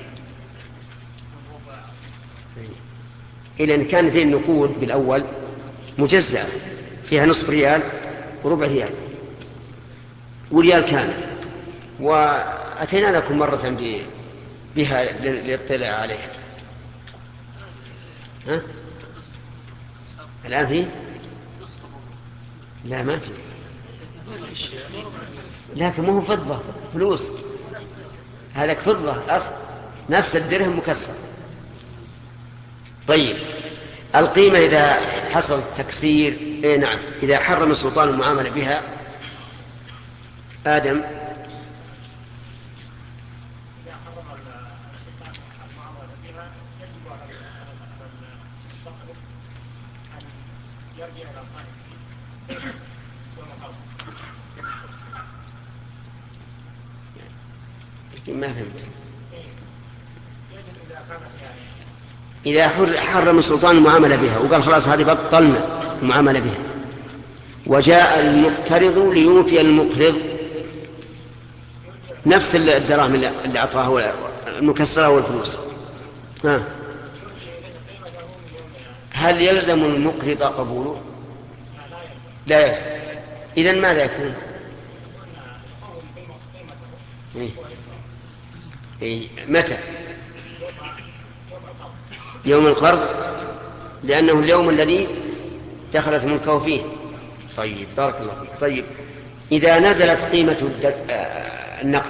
إلى أن كان فيه النقود بالأول مجزعة فيها نصف ريال وربع ريال وريال كامل، وأتينا لكم مرة بها للاطلاع عليها. ها؟ الآن فيه؟ لا ما فيه، لكن مو فضة، فلوس. هذاك فضة أصل، نفس الدرهم مكسر. طيب، القيمة إذا حصل تكسير، إيه نعم، إذا حرم السلطان المعاملة بها آدم ما فهمت. إذا حرم السلطان المعاملة بها وقال خلاص هذه بطلنا المعاملة بها، وجاء المقترض ليوفي المقرض نفس الدراهم اللي أعطاه المكسرة والفلوس، ها، هل يلزم المقرض قبوله؟ لا يلزم. إذن ماذا يكون؟ إيه؟ إيه؟ متى؟ يوم القرض، لأنه اليوم الذي دخلت ملكه فيه. طيب بارك الله فيك. طيب، إذا نزلت قيمة النقد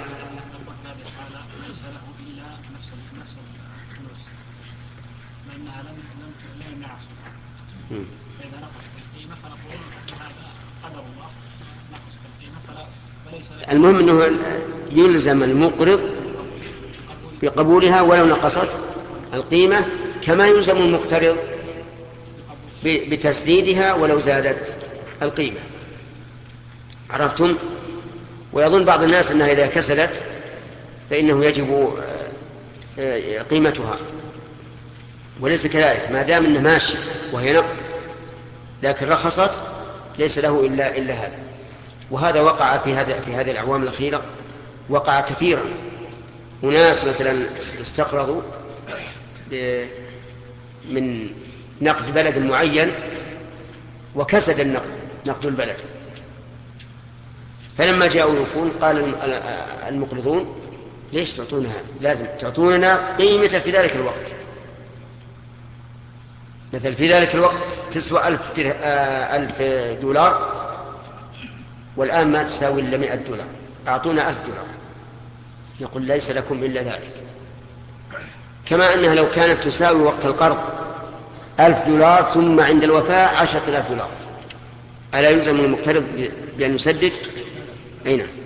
المهم أنه يلزم المقرض بقبولها ولو نقصت القيمة، كما يلزم المقترض بتسديدها ولو زادت القيمة. عرفتم؟ ويظن بعض الناس أنها إذا كسدت فإنه يجب قيمتها، وليس كذلك ما دام أنه ماشي وهي نقد لكن رخصت ليس له إلا, إلا هذا. وهذا وقع في هذا في هذه الأعوام الأخيرة، وقع كثيرا. أناس مثلا استقرضوا من نقد بلد معين وكسد النقد نقد البلد، فلما جاءوا يوفون قال المقرضون ليش تعطونها؟ لازم تعطوننا قيمة في ذلك الوقت. مثل في ذلك الوقت تسوى ألف, ألف دولار والآن ما تساوي إلا مئة دولار، أعطونا ألف دولار. يقول ليس لكم إلا ذلك. كما أنها لو كانت تساوي وقت القرض ألف دولار ثم عند الوفاء عشرة آلاف دولار، ألا يلزم المقترض بأن يسدد؟ أين؟